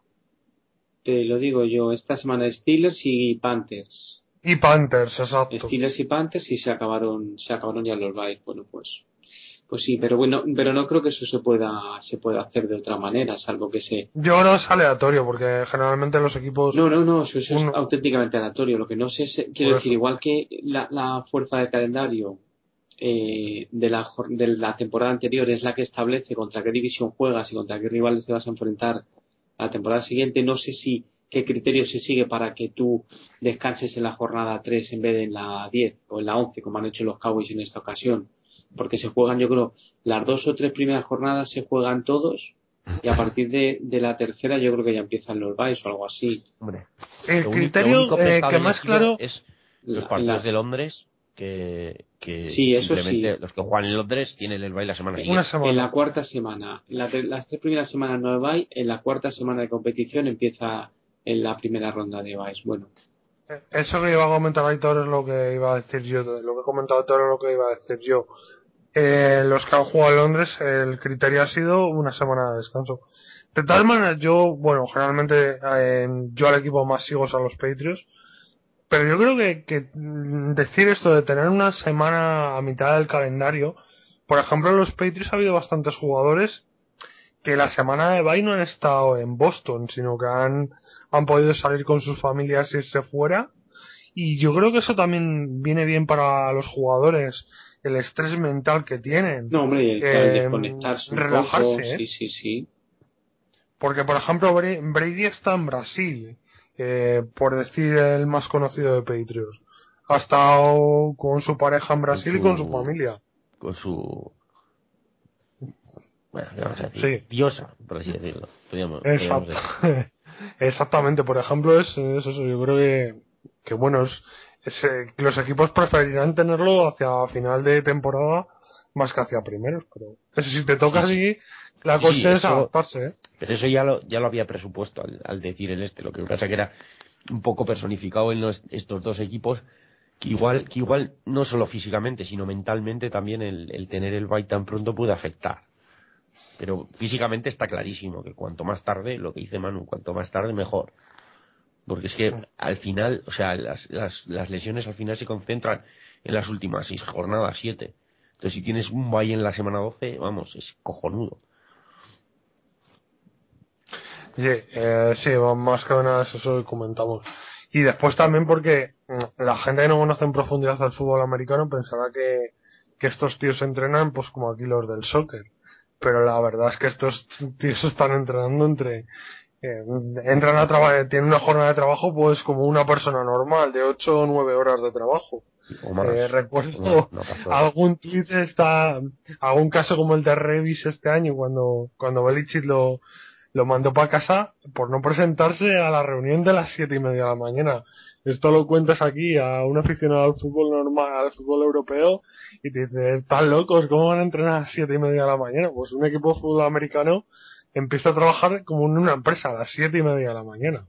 te lo digo yo, esta semana Steelers y Panthers. y Panthers, exacto. Steelers y Panthers y se acabaron, se acabaron ya los byes. Bueno, pues pues sí, pero bueno, pero no creo que eso se pueda se pueda hacer de otra manera, salvo que se Yo creo que es aleatorio porque generalmente los equipos no, no, no, eso, eso es uno, auténticamente aleatorio. Lo que no sé, es, quiero por decir, eso. igual que la, la fuerza de calendario eh, de, la, jor- de la temporada anterior es la que establece contra qué división juegas y contra qué rivales te vas a enfrentar a la temporada siguiente, no sé si qué criterio se sigue para que tú descanses en la jornada tres en vez de en la diez o en la once, como han hecho los Cowboys en esta ocasión. Porque se juegan, yo creo, las dos o tres primeras jornadas se juegan todos y a partir de, de la tercera yo creo que ya empiezan los byes o algo así. Hombre, El lo, uni- lo criterio único que eh, está que más establecido claro, es los La, partidos la- de Londres, que, que sí, eso simplemente sí. los que juegan en Londres tienen el baile la semana una siguiente. En la semana. cuarta semana, la te- las tres primeras semanas no hay bye, en la cuarta semana de competición empieza en la primera ronda de byes. Bueno, Eh, Eso que iba a comentar Aitor es lo que iba a decir yo, lo que he comentado Aitor es lo que iba a decir yo. Eh, los que han jugado en Londres, el criterio ha sido una semana de descanso. De tal manera, yo, bueno, generalmente eh, yo al equipo más sigo es a los Patriots, pero yo creo que, que mm, decir esto de tener una semana a mitad del calendario, por ejemplo, en los Patriots ha habido bastantes jugadores que la semana de bye no han estado en Boston, sino que han, han podido salir con sus familias y irse fuera. Y yo creo que eso también viene bien para los jugadores, el estrés mental que tienen, no, hombre, el, el eh, desconectarse un poco, relajarse, ¿eh? sí, sí, sí. Porque, por ejemplo, Bra- Brady está en Brasil, eh, por decir el más conocido de Patriots. Ha estado con su pareja en Con Brasil y con su su, familia. con su, bueno, ¿qué vamos a decir? Sí, Diosa, por así decirlo. Podríamos, podríamos exacto. decir. Exactamente, por ejemplo, es, es eso. Yo creo que, que bueno, es, es, eh, que los equipos preferirán tenerlo hacia final de temporada más que hacia primeros. Pero eso, si te toca Sí, sí. así, la Sí, sí, cosa es eso, adaptarse, ¿eh? pero eso ya lo, ya lo había presupuesto al, al decir el este. Lo que pasa que era un poco personificado en los- estos dos equipos, que igual, que igual no solo físicamente, sino mentalmente también el, el tener el bye tan pronto puede afectar. Pero físicamente está clarísimo que cuanto más tarde, lo que dice Manu, cuanto más tarde mejor. Porque es que al final, o sea, las, las, las lesiones al final se concentran en las últimas seis jornadas, siete. Entonces si tienes un bye en la semana doce, vamos, es cojonudo. Sí, eh, sí, más que nada es eso que comentamos. Y después también porque mm, la gente que no conoce en profundidad al fútbol americano pensará que, que estos tíos entrenan pues como aquí los del soccer. Pero la verdad es que estos tíos están entrenando entre... eh, entran a trabajar, tienen una jornada de trabajo pues como una persona normal, de ocho o nueve horas de trabajo. O más, Eh, o más, recuerdo no pasó. algún tweet está, algún caso como el de Revis este año cuando, cuando Belichick lo, lo mandó para casa por no presentarse a la reunión de las siete y media de la mañana. Esto lo cuentas aquí a un aficionado al fútbol normal, al fútbol europeo, y te dices, están locos, ¿cómo van a entrenar a las siete y media de la mañana? Pues un equipo de fútbol americano empieza a trabajar como en una empresa a las siete y media de la mañana.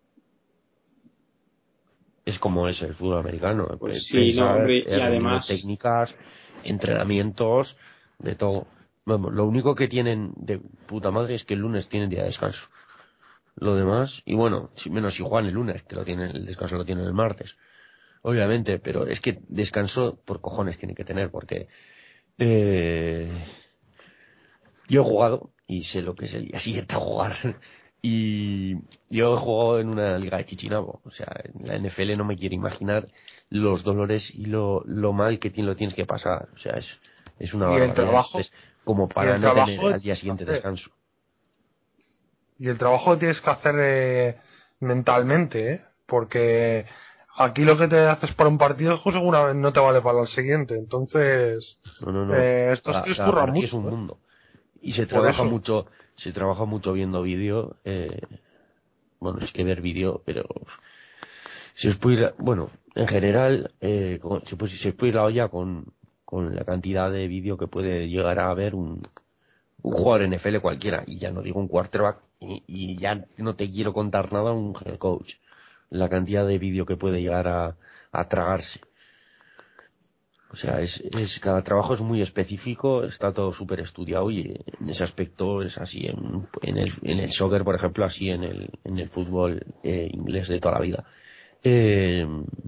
Es como es el fútbol americano, Pues sí, no, prensa, hombre, y eh, reuniones además, técnicas, entrenamientos, de todo. Vamos, lo único que tienen de puta madre es que el lunes tienen día de descanso. Lo demás, y bueno, si, menos si juegan el lunes, que lo tienen, el descanso lo tienen el martes, obviamente, pero es que descanso por cojones tiene que tener, porque eh, yo he jugado y sé lo que es el día siguiente a jugar. Y yo he jugado en una liga de Chichinabo. O sea, en la N F L no me quiero imaginar los dolores y lo, lo mal que ti- lo tienes que pasar. O sea, es, Es una y el barbaridad. trabajo Entonces, como y para el no trabajo tener al día siguiente hacer. descanso. Y el trabajo que tienes que hacer eh, mentalmente, ¿eh? Porque aquí lo que te haces para un partido pues seguramente no te vale para el siguiente. Entonces, No, no, no. eh, estos Cada, tíos cada curran partido mucho, es un ¿eh? mundo. Y se Por trabaja eso. mucho, se trabaja mucho viendo vídeo. Eh, bueno, es que ver vídeo, pero si os puede ir, bueno, en general, eh, con- si, pues, si os puede ir la olla con, con la cantidad de vídeo que puede llegar a ver un, un jugador N F L cualquiera, y ya no digo un quarterback, y, y ya no te quiero contar nada un head coach, la cantidad de vídeo que puede llegar a, a tragarse. O sea, es, es cada trabajo es muy específico, está todo súper estudiado y en ese aspecto es así. En, en, el, en el soccer, por ejemplo, así en el, en el fútbol eh, inglés de toda la vida. Eh,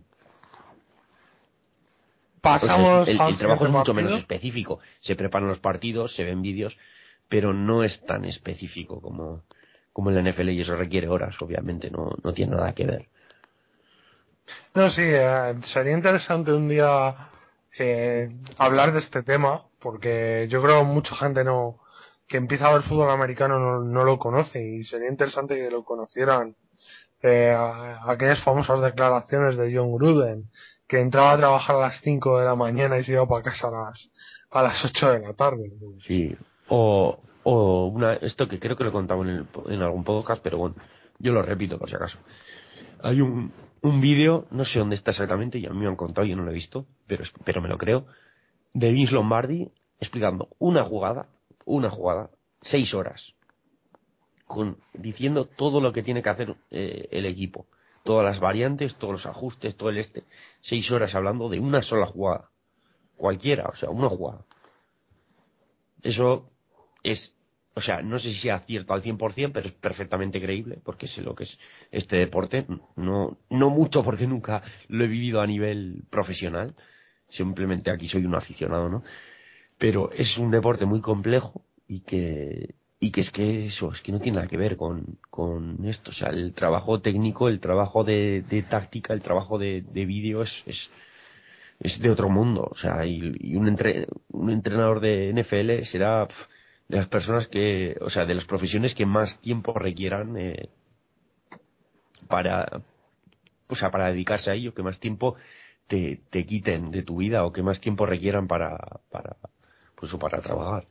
o sea, es- Pasamos el, al el trabajo siguiente es mucho menos partido. específico. Se preparan los partidos, se ven vídeos, pero no es tan específico como, como en la N F L y eso requiere horas, obviamente, no, no tiene nada que ver. No, sí, eh, sería interesante un día eh, hablar de este tema, porque yo creo que mucha gente no que empieza a ver fútbol americano no, no lo conoce y sería interesante que lo conocieran eh, a- aquellas famosas declaraciones de John Gruden, que entraba a trabajar a las cinco de la mañana y se iba para casa a las a las ocho de la tarde. Sí, o, o una, esto que creo que lo he contado en, el- en algún podcast, pero bueno, yo lo repito por si acaso. Hay un, un vídeo, no sé dónde está exactamente, y a mí me han contado, yo no lo he visto, pero, es- pero me lo creo, de Vince Lombardi explicando una jugada, una jugada, seis horas, con, diciendo todo lo que tiene que hacer eh, el equipo, todas las variantes, todos los ajustes, todo el este, seis horas hablando de una sola jugada, cualquiera, o sea, una jugada. Eso es, o sea, no sé si sea cierto al cien por ciento, pero es perfectamente creíble, porque sé lo que es este deporte. No, no mucho porque nunca lo he vivido a nivel profesional, simplemente aquí soy un aficionado, ¿no? Pero es un deporte muy complejo y que, y que es que eso, es que no tiene nada que ver con, con esto. O sea, el trabajo técnico, el trabajo de, de táctica, el trabajo de, de vídeo es, es, es de otro mundo. O sea, y, y un, entre, un entrenador de N F L será pf, de las personas que, o sea, de las profesiones que más tiempo requieran eh, para, o sea, para dedicarse a ello, que más tiempo te, te quiten de tu vida o que más tiempo requieran para, para, pues, o para trabajar.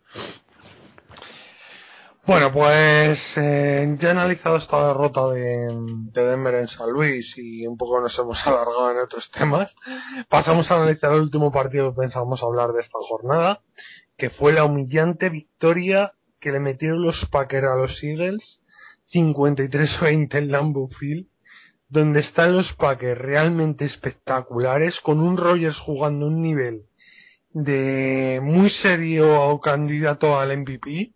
Bueno, pues eh, ya he analizado esta derrota de, de Denver en San Luis y un poco nos hemos alargado en otros temas. Pasamos a analizar el último partido que pensamos hablar de esta jornada, que fue la humillante victoria que le metieron los Packers a los Eagles, cincuenta y tres a veinte en Lambeau Field, donde están los Packers realmente espectaculares, con un Rodgers jugando un nivel de muy serio candidato al M V P,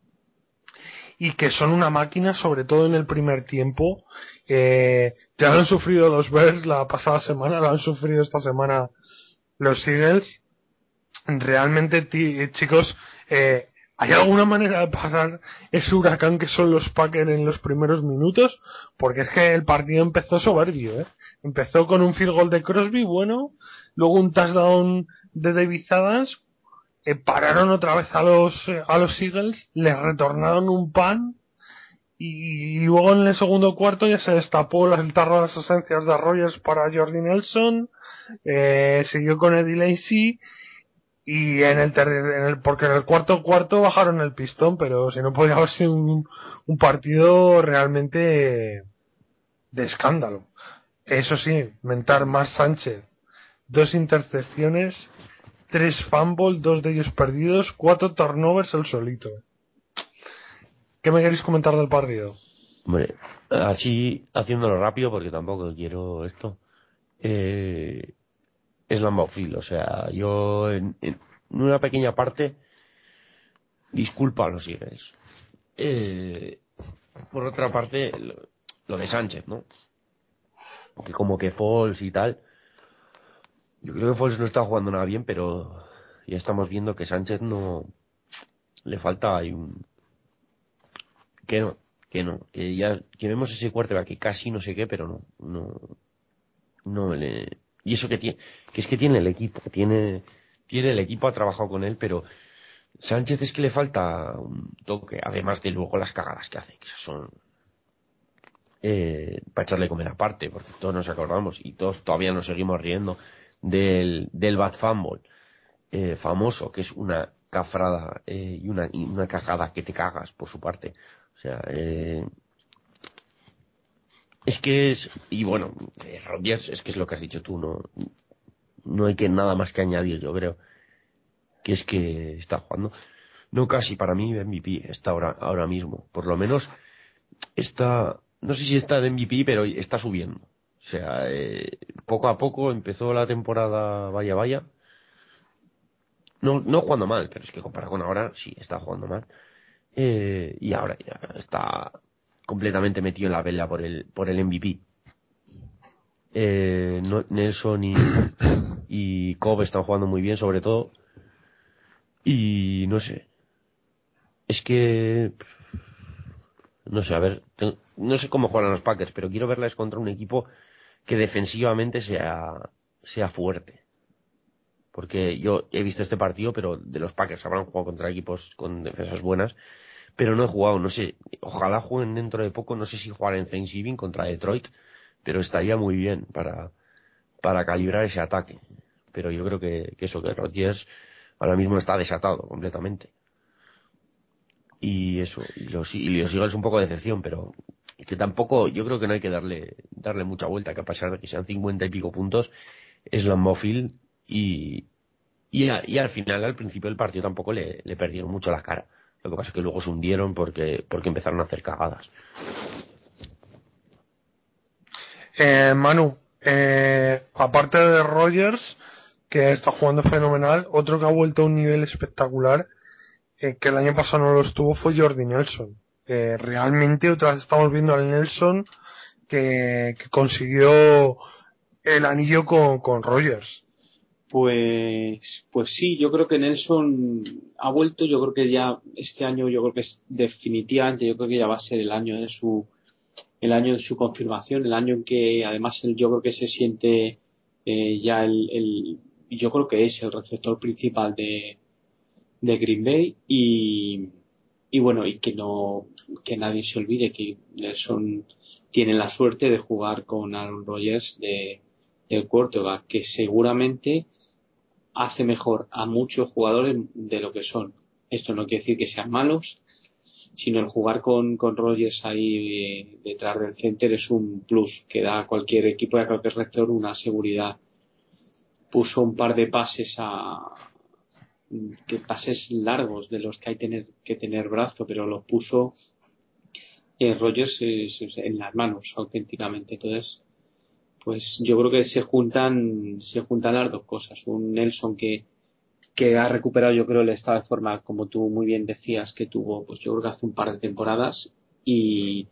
y que son una máquina, sobre todo en el primer tiempo. Eh, ya lo han sufrido los Bears la pasada semana, lo han sufrido esta semana los Eagles. Realmente, ti- chicos, eh, ¿hay alguna manera de pasar ese huracán que son los Packers en los primeros minutos? Porque es que el partido empezó soberbio, ¿eh? Empezó con un field goal de Crosby, bueno, luego un touchdown de David Adams, eh, pararon otra vez a los eh, a los Eagles, les retornaron un pan y, y luego en el segundo cuarto ya se destapó el tarro de las esencias de Rogers para Jordi Nelson, eh, siguió con Eddie Lacy y en el, ter en el porque en el cuarto cuarto bajaron el pistón, pero si no podía haber sido un, un partido realmente de escándalo. Eso sí, mentar más Sánchez, dos intercepciones, tres fumbles, dos de ellos perdidos, cuatro turnovers el solito. ¿Qué me queréis comentar del partido? Hombre, así haciéndolo rápido porque tampoco quiero esto. Eh, es Lambeau Field, o sea, yo en, en una pequeña parte disculpa a los Eagles. Eh, por otra parte, lo, lo de Sánchez, ¿no? Que como que Foles y tal. Yo creo que Foles no está jugando nada bien, pero ya estamos viendo que Sánchez no le falta ahí un que no, que no, que ya que vemos ese quarterback que casi no sé qué, pero no, no, no le y eso que tiene, que es que tiene el equipo, tiene tiene el equipo, ha trabajado con él, pero Sánchez es que le falta un toque, además de luego las cagadas que hace, que son eh, para echarle comer aparte, porque todos nos acordamos y todos todavía nos seguimos riendo del, del Bad Fumble eh, famoso, que es una cafrada eh, y una, y una cagada que te cagas por su parte. O sea, eh, es que es, y bueno, eh, Rodgers, es que es lo que has dicho tú, no, no hay que nada más que añadir, yo creo, que es que está jugando, no casi para mí M V P está ahora, ahora mismo, por lo menos está, no sé si está de M V P, pero está subiendo. O sea, eh, poco a poco empezó la temporada, vaya, vaya. No, no jugando mal, pero es que comparado con ahora, sí, está jugando mal. Eh, y ahora ya está completamente metido en la pelea por el, por el M V P. Eh, no- Nelson y, y Cobb están jugando muy bien, sobre todo. Y no sé. Es que no sé, a ver, te- no sé cómo juegan los Packers, pero quiero verles contra un equipo que defensivamente sea, sea fuerte. Porque yo he visto este partido, pero de los Packers habrán jugado contra equipos con defensas buenas, pero no he jugado, no sé, ojalá jueguen dentro de poco, no sé si jugar en Thanksgiving contra Detroit, pero estaría muy bien para, para calibrar ese ataque. Pero yo creo que, que eso, que Rodgers ahora mismo está desatado completamente. Y eso, y los, y los Eagles un poco de decepción, pero que tampoco, yo creo que no hay que darle darle mucha vuelta, que a pesar de que sean cincuenta y pico puntos, es Lambeau Field y, y, a- y al final, al principio del partido tampoco le, le perdieron mucho la cara. Lo que pasa es que luego se hundieron porque, porque empezaron a hacer cagadas. Eh, Manu, eh, aparte de Rogers, que está jugando fenomenal, otro que ha vuelto a un nivel espectacular, eh, que el año pasado no lo estuvo, fue Jordi Nelson. Eh, realmente otra vez estamos viendo al Nelson que, que consiguió el anillo con, con Rogers. Pues, pues sí, yo creo que Nelson ha vuelto, yo creo que ya este año, yo creo que es definitivamente, yo creo que ya va a ser el año de su, el año de su confirmación, el año en que además él, yo creo que se siente eh, ya el, el, yo creo que es el receptor principal de, de Green Bay y, y bueno, y que no, que nadie se olvide que Nelson tiene la suerte de jugar con Aaron Rodgers de, del quarterback, que seguramente hace mejor a muchos jugadores de lo que son. Esto no quiere decir que sean malos, sino el jugar con, con Rodgers ahí eh, detrás del center es un plus que da a cualquier equipo y a cualquier rector una seguridad. Puso un par de pases a que pases largos de los que hay tener, que tener brazo, pero los puso eh, Rodgers eh, en las manos auténticamente. Entonces, pues yo creo que se juntan se juntan las dos cosas. Un Nelson que que ha recuperado yo creo el estado de forma como tú muy bien decías que tuvo pues yo creo que hace un par de temporadas y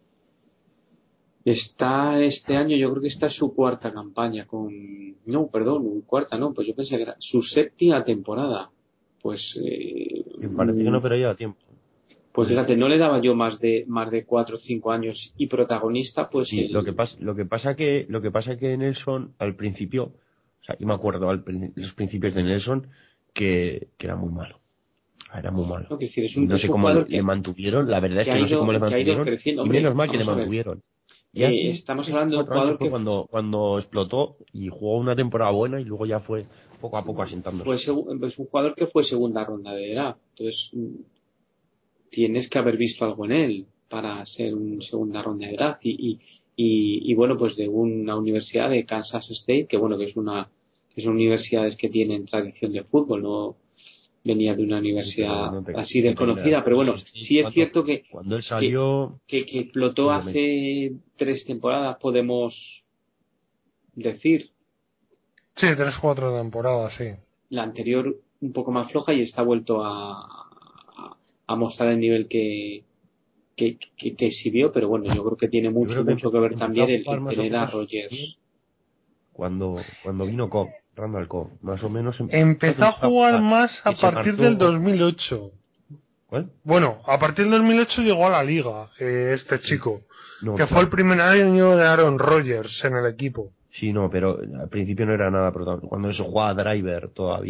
está este año yo creo que esta es su cuarta campaña con no perdón cuarta no pues yo pensé que era su séptima temporada pues eh, Me parece que no, pero lleva tiempo. pues fíjate no le daba yo más de más de cuatro o cinco años y protagonista pues Sí, lo que el pasa, lo que pasa que, lo que pasa que Nelson al principio, o sea, yo me acuerdo al prin- los principios de Nelson que, que era muy malo. Era muy malo. no, que decir, es Y un, no es sé un cómo jugador le que, mantuvieron, la verdad es que ha que no sé cómo le ido que ha ido mantuvieron, creciendo y hombre menos mal que le vamos a ver mantuvieron. Y eh, hace estamos tres o hablando de un cuatro años jugador fue que cuando, cuando explotó y jugó una temporada buena y luego ya fue poco a poco fue asentándose. segu- es un jugador que fue segunda ronda de draft. Entonces, mm, tienes que haber visto algo en él para ser un segunda ronda de draft. Y, y, y, y, bueno, pues de una universidad de Kansas State, que bueno, que es una, que son universidades que tienen tradición de fútbol, no venía de una Sí, pero universidad no te, así no te creas. desconocida, pero bueno, sí es Cuando, cierto que, cuando él que, salió, que, que explotó muy demente. hace tres temporadas, podemos decir, Sí, tres, cuatro temporadas, sí. la anterior un poco más floja y está vuelto a, a, a mostrar el nivel que, que, que, que exhibió, pero bueno, yo creo que tiene Yo mucho, creo que mucho empe- que ver empezó a también el, jugar el más o tener a menos bien Rodgers. cuando, cuando vino Cobb, Randall Cobb, más o menos em- Empezó a empezó a jugar jugar. más Y a se partir del marchó. dos mil ocho. ¿Cuál? Bueno, a partir del dos mil ocho llegó a la liga eh, este chico, No, que fue el primer año de Aaron Rodgers en el equipo. sí, no, pero al principio no era nada protagonista. Cuando eso jugaba Driver todavía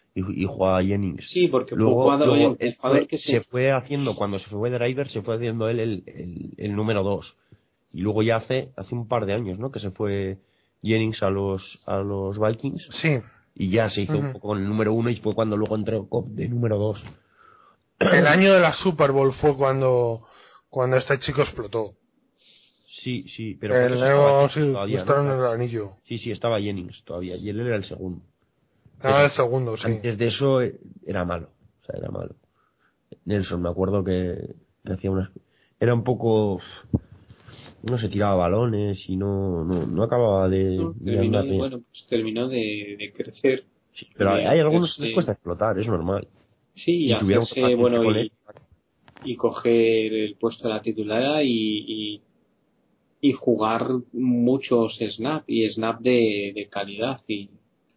y, y jugaba Jennings. Sí, porque luego, fue jugador, luego el jugador que se... se fue haciendo, cuando se fue Driver, se fue haciendo él el, el, el número dos. Y luego ya hace hace un par de años, ¿no? Que se fue Jennings a los a los Vikings. Sí. Y ya se hizo Uh-huh. un poco con el número uno y fue cuando luego entró Cobb de número dos. El año de la Super Bowl fue cuando cuando este chico explotó. Sí, sí, pero el eso estaba sí, todavía, mostraron ¿no? el anillo. Sí, sí, estaba Jennings todavía y él era el segundo. Ah, el segundo, sí. Antes de eso era malo, o sea, era malo. Nelson, me acuerdo que, que hacía unas... Era un poco... No se tiraba balones y no, no, no acababa de, no, de terminó, andar bien. bueno, pues terminó de, de crecer. Sí, pero de hay algunos que hacerse, les cuesta explotar, es normal. sí, y Y tuvieron hacerse, paciencia bueno, con y, él. y coger el puesto de la titular y, y, y jugar muchos snap y snap de, de calidad y,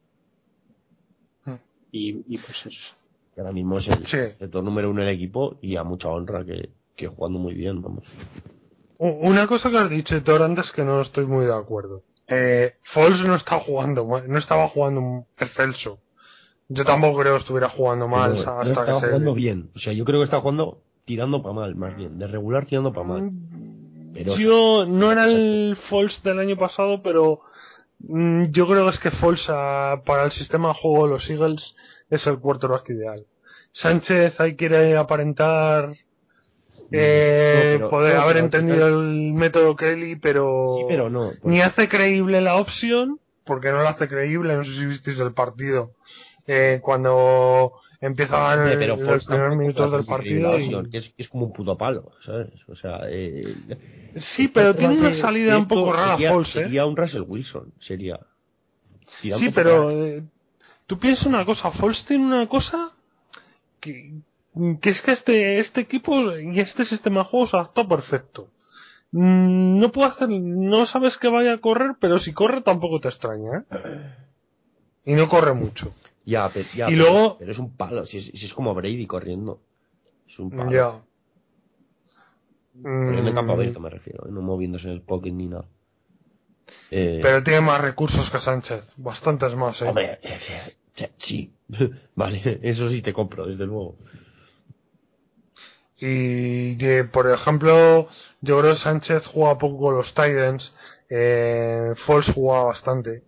y, y pues eso. Que ahora mismo es el Sí. sector número uno del equipo y a mucha honra que, que jugando muy bien, vamos. Una cosa que has dicho, Thor, antes que no estoy muy de acuerdo. Eh, Foles no está jugando, no estaba jugando excelso. Yo tampoco creo que estuviera jugando mal Pero hasta no estaba que se... jugando bien. O sea, yo creo que estaba jugando tirando para mal, más bien. De regular tirando para mal. Pero Yo no era el Foles del año pasado, pero mm, yo creo que es que Foles a, para el sistema de juego de los Eagles es el quarterback ideal. Sánchez ahí quiere aparentar eh, no, pero, poder no, haber pero al entendido final... el método Kelly, pero, Sí, pero no. Porque... ni hace creíble la opción, porque no la hace creíble. No sé si visteis el partido eh, cuando empiezan Hombre, pero los Foles primeros tampoco puede minutos hacer del muy creíble la partido opción, y que es, que es como un puto palo, ¿sabes? O sea, eh, sí, el pero tiene quarterback una de, salida de un poco esto rara sería, Foles, ¿eh? sería un Russell Wilson, sería Sí, tirando para pero atrás. eh, tú piensas una cosa, Foles tiene una cosa que, que es que este este equipo y este sistema de juego se adapta perfecto. Mm, No puedo hacer, no sabes que vaya a correr, pero si corre tampoco te extraña, ¿eh? Y no corre mucho. Ya, pero, ya, Y pero, luego, pero es un palo, si es, si es como Brady corriendo, es un palo. ya, Corriendo en campo mm, abierto me refiero, ¿eh? No moviéndose en el pocket ni nada. Eh, pero tiene más recursos que Sánchez, bastantes más, ¿eh? hombre, sí, vale, eso sí te compro, desde luego. Y que, por ejemplo, yo creo que Sánchez juega poco con los Titans, eh, Foles jugaba bastante,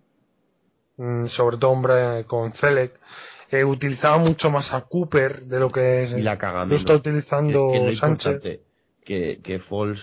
mm, sobre todo hombre con Zelek, eh, utilizaba mucho más a Cooper de lo que Y la caga lo está menos. Que, que es utilizando lo Sánchez. importante, que, que Foles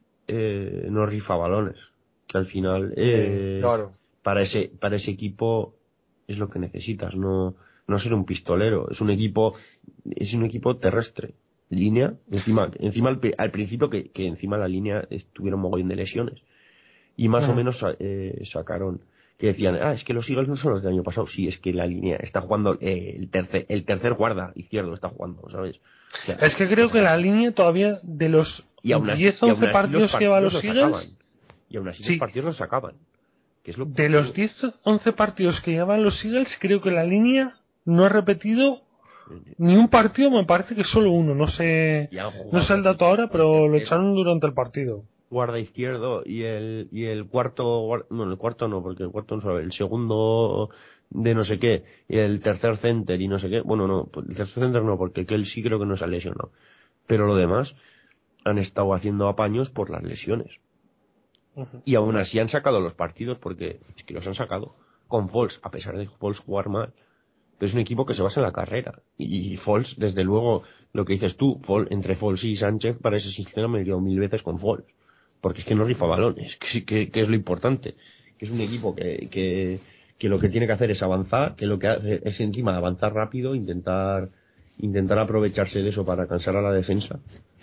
eh, no rifa balones. Que al final, Eh, eh, claro. para ese para ese equipo es lo que necesitas, no no ser un pistolero. Es un equipo es un equipo terrestre. Línea, encima encima al, al principio que, que encima la línea estuvieron mogollón de lesiones. Y más o Ujú. menos eh, sacaron que decían, ah, es que los Eagles no son los del año pasado. Sí, es que la línea está jugando eh, el tercer el tercer guarda izquierdo está jugando, ¿sabes? O sea, Es que creo cosas que la así. línea todavía de los Y aún así, diez y aún once así los partidos que lleva partidos los los sacaban. Eagles, Y aún así los sí, partidos los sacaban. Que es lo de los positivo. diez once partidos que llevan los Eagles, creo que la línea no ha repetido ni un partido, me parece que solo uno. No sé, Y han no jugado sé el casi dato ahora, el pero lo tercer echaron durante el partido. guarda izquierdo y el y el cuarto guar- no el cuarto no porque el cuarto no sabe, el segundo de no sé qué y el tercer center y no sé qué, bueno no pues el tercer center no porque él sí creo que no se ha lesionado, pero lo demás han estado haciendo apaños por las lesiones Ujú. y aún así han sacado los partidos porque es que los han sacado con Foles a pesar de Foles jugar mal. Pero es un equipo que se basa en la carrera. Y, y Foles, desde luego, lo que dices tú, Foles, entre Foles y Sánchez, para ese sistema me he ido mil veces con Foles. Porque es que no rifa balones, que, que, que es lo importante. Que es un equipo que, que, que lo que tiene que hacer es avanzar, que lo que hace es encima avanzar rápido, intentar, intentar aprovecharse de eso para cansar a la defensa.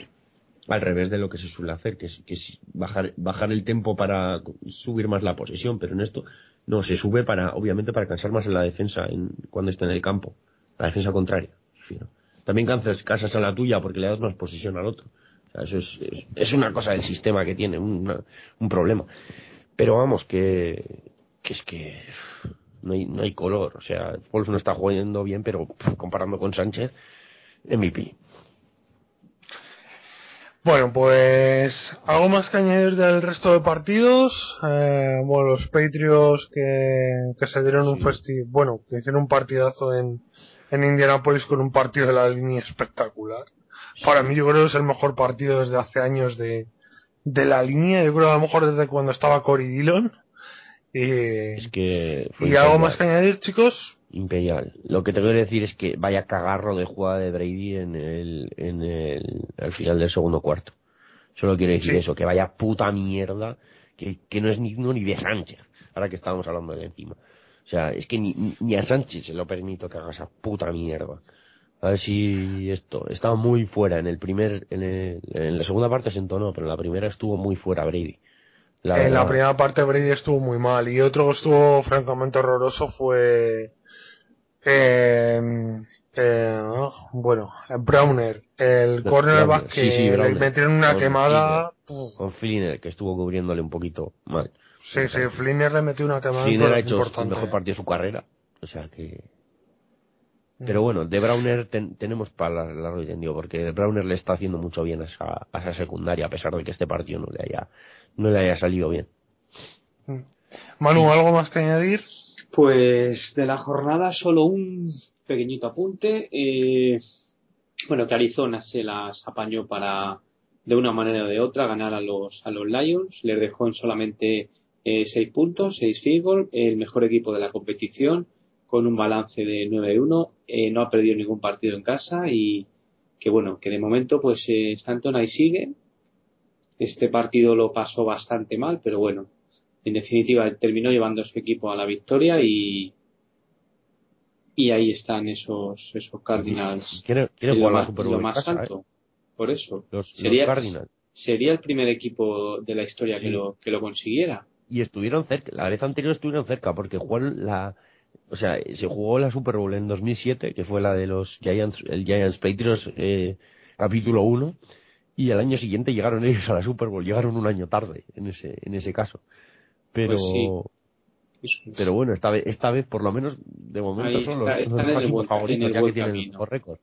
Al revés de lo que se suele hacer, que es, que es bajar, bajar el tempo para subir más la posesión, pero en esto no, se sube para, obviamente, para cansar más en la defensa en, cuando está en el campo, la defensa contraria. Refiero. También cansas, casas a la tuya porque le das más posesión al otro. O sea, eso es, es, es una cosa del sistema que tiene, una, un problema. Pero vamos, que, que es que no hay, no hay color. O sea, Foles no está jugando bien, pero pff, comparando con Sánchez, M V P. Bueno, pues algo más que añadir del resto de partidos. Eh, bueno, los Patriots que, que se dieron un Sí. festi bueno, que hicieron un partidazo en, en Indianapolis con un partido de la línea espectacular. Sí. Para mí yo creo que es el mejor partido desde hace años de, de la línea. Yo creo que a lo mejor desde cuando estaba Corey Dillon. Eh, es que fue ¿Y algo más que añadir, chicos? Imperial. Lo que te quiero decir es que vaya cagarro de jugada de Brady en el, en el al final del segundo cuarto. Solo quiero decir sí. eso, que vaya puta mierda, que, que no es digno ni de Sánchez, ahora que estábamos hablando de encima. O sea, es que ni, ni a Sánchez se lo permito que haga esa puta mierda. A ver si esto, estaba muy fuera en el primer, en, el, en la segunda parte se entonó, pero en la primera estuvo muy fuera Brady. La en verdad. La primera parte Brady estuvo muy mal, y otro que estuvo francamente horroroso fue eh, eh, oh, bueno, Browner, el no, cornerback que sí, sí, le metieron una con quemada Fleener, con Fleener, que estuvo cubriéndole un poquito mal. Sí, sí, Fleener le metió una quemada Fleener ha hecho importante. el mejor partido de su carrera, o sea que... Pero bueno, de Browner ten, tenemos para largo y tendido, porque Browner le está haciendo mucho bien a esa, a esa secundaria, a pesar de que este partido no le haya, no le haya salido bien. Manu, ¿algo más que añadir? Pues de la jornada solo un pequeñito apunte. Eh, bueno, que Arizona se las apañó para, de una manera o de otra, ganar a los, a los Lions. Les dejó en solamente eh, seis puntos, seis field goal, el mejor equipo de la competición, con un balance de nueve uno. Eh, no ha perdido ningún partido en casa y que bueno, que de momento pues eh, Stanton ahí sigue. Este partido lo pasó bastante mal, pero bueno, en definitiva terminó llevando a su equipo a la victoria y y ahí están esos esos Cardinals ¿Quiere, quiere en lo, jugar más, la Super en Bowl lo más casa, alto. ¿eh? Por eso los, sería, los Cardinals sería el primer equipo de la historia sí. que lo que lo consiguiera. Y estuvieron cerca, la vez anterior estuvieron cerca porque jugaron la, o sea, se jugó la Super Bowl en dos mil siete, que fue la de los Giants, el Giants Patriots eh, capítulo uno, y al año siguiente llegaron ellos a la Super Bowl, llegaron un año tarde en ese en ese caso. Pero pues sí. pero bueno, esta vez esta vez por lo menos de momento ahí son está, los, los máximos buen, favoritos, ya que tienen el mejor récord.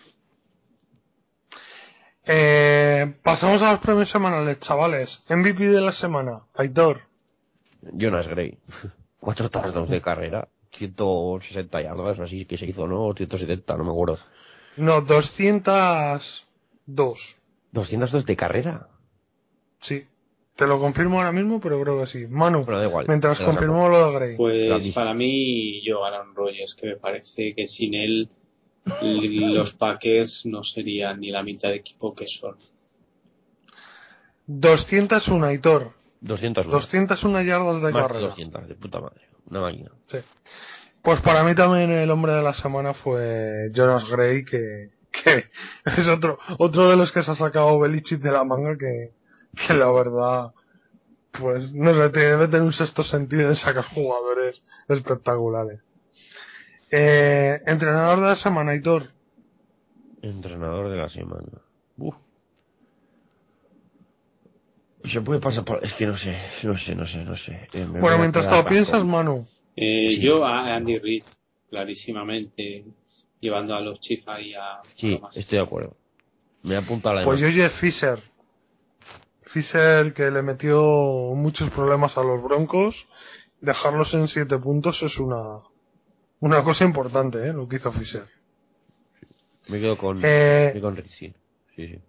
Eh, pasamos a los premios semanales, chavales. M V P de la semana, Aitor. Jonas Gray. Cuatro touchdowns de carrera, ciento sesenta yardas, así que se hizo, ¿no? ciento setenta, no me acuerdo. No, doscientos dos. ¿doscientos dos de carrera? Sí. Te lo confirmo ahora mismo, pero creo que sí. Manu, bueno, da igual, mientras confirmo lo de Gray. Pues Grandísimo. Para mí, yo, Aaron Rodgers, que me parece que sin él los Packers no serían ni la mitad de equipo que son. doscientos uno, Aitor. doscientos uno. doscientos uno yardas de Más carrera. doscientos, de puta madre. Una máquina. Sí. Pues para mí también el hombre de la semana fue Jonas Gray, que, que es otro otro de los que se ha sacado Belichick de la manga, que, que la verdad, pues no sé, debe tener un sexto sentido de sacar jugadores espectaculares. Eh, entrenador de la semana, Aitor. Entrenador de la semana. Uf. Se puede pasar por... Es que no sé, no sé, no sé, no sé. Eh, bueno, mientras te lo piensas, Manu. Eh, sí. Yo a Andy Reid, clarísimamente, llevando a los Chiefs ahí a... Sí, a estoy de acuerdo. Me apunta a la Pues yo Jeff Fisher. Fisher, que le metió muchos problemas a los Broncos. Dejarlos en siete puntos es una una cosa importante, ¿eh? Lo que hizo Fisher. Me quedo con, eh, me quedo con Reid, sí. Sí, sí.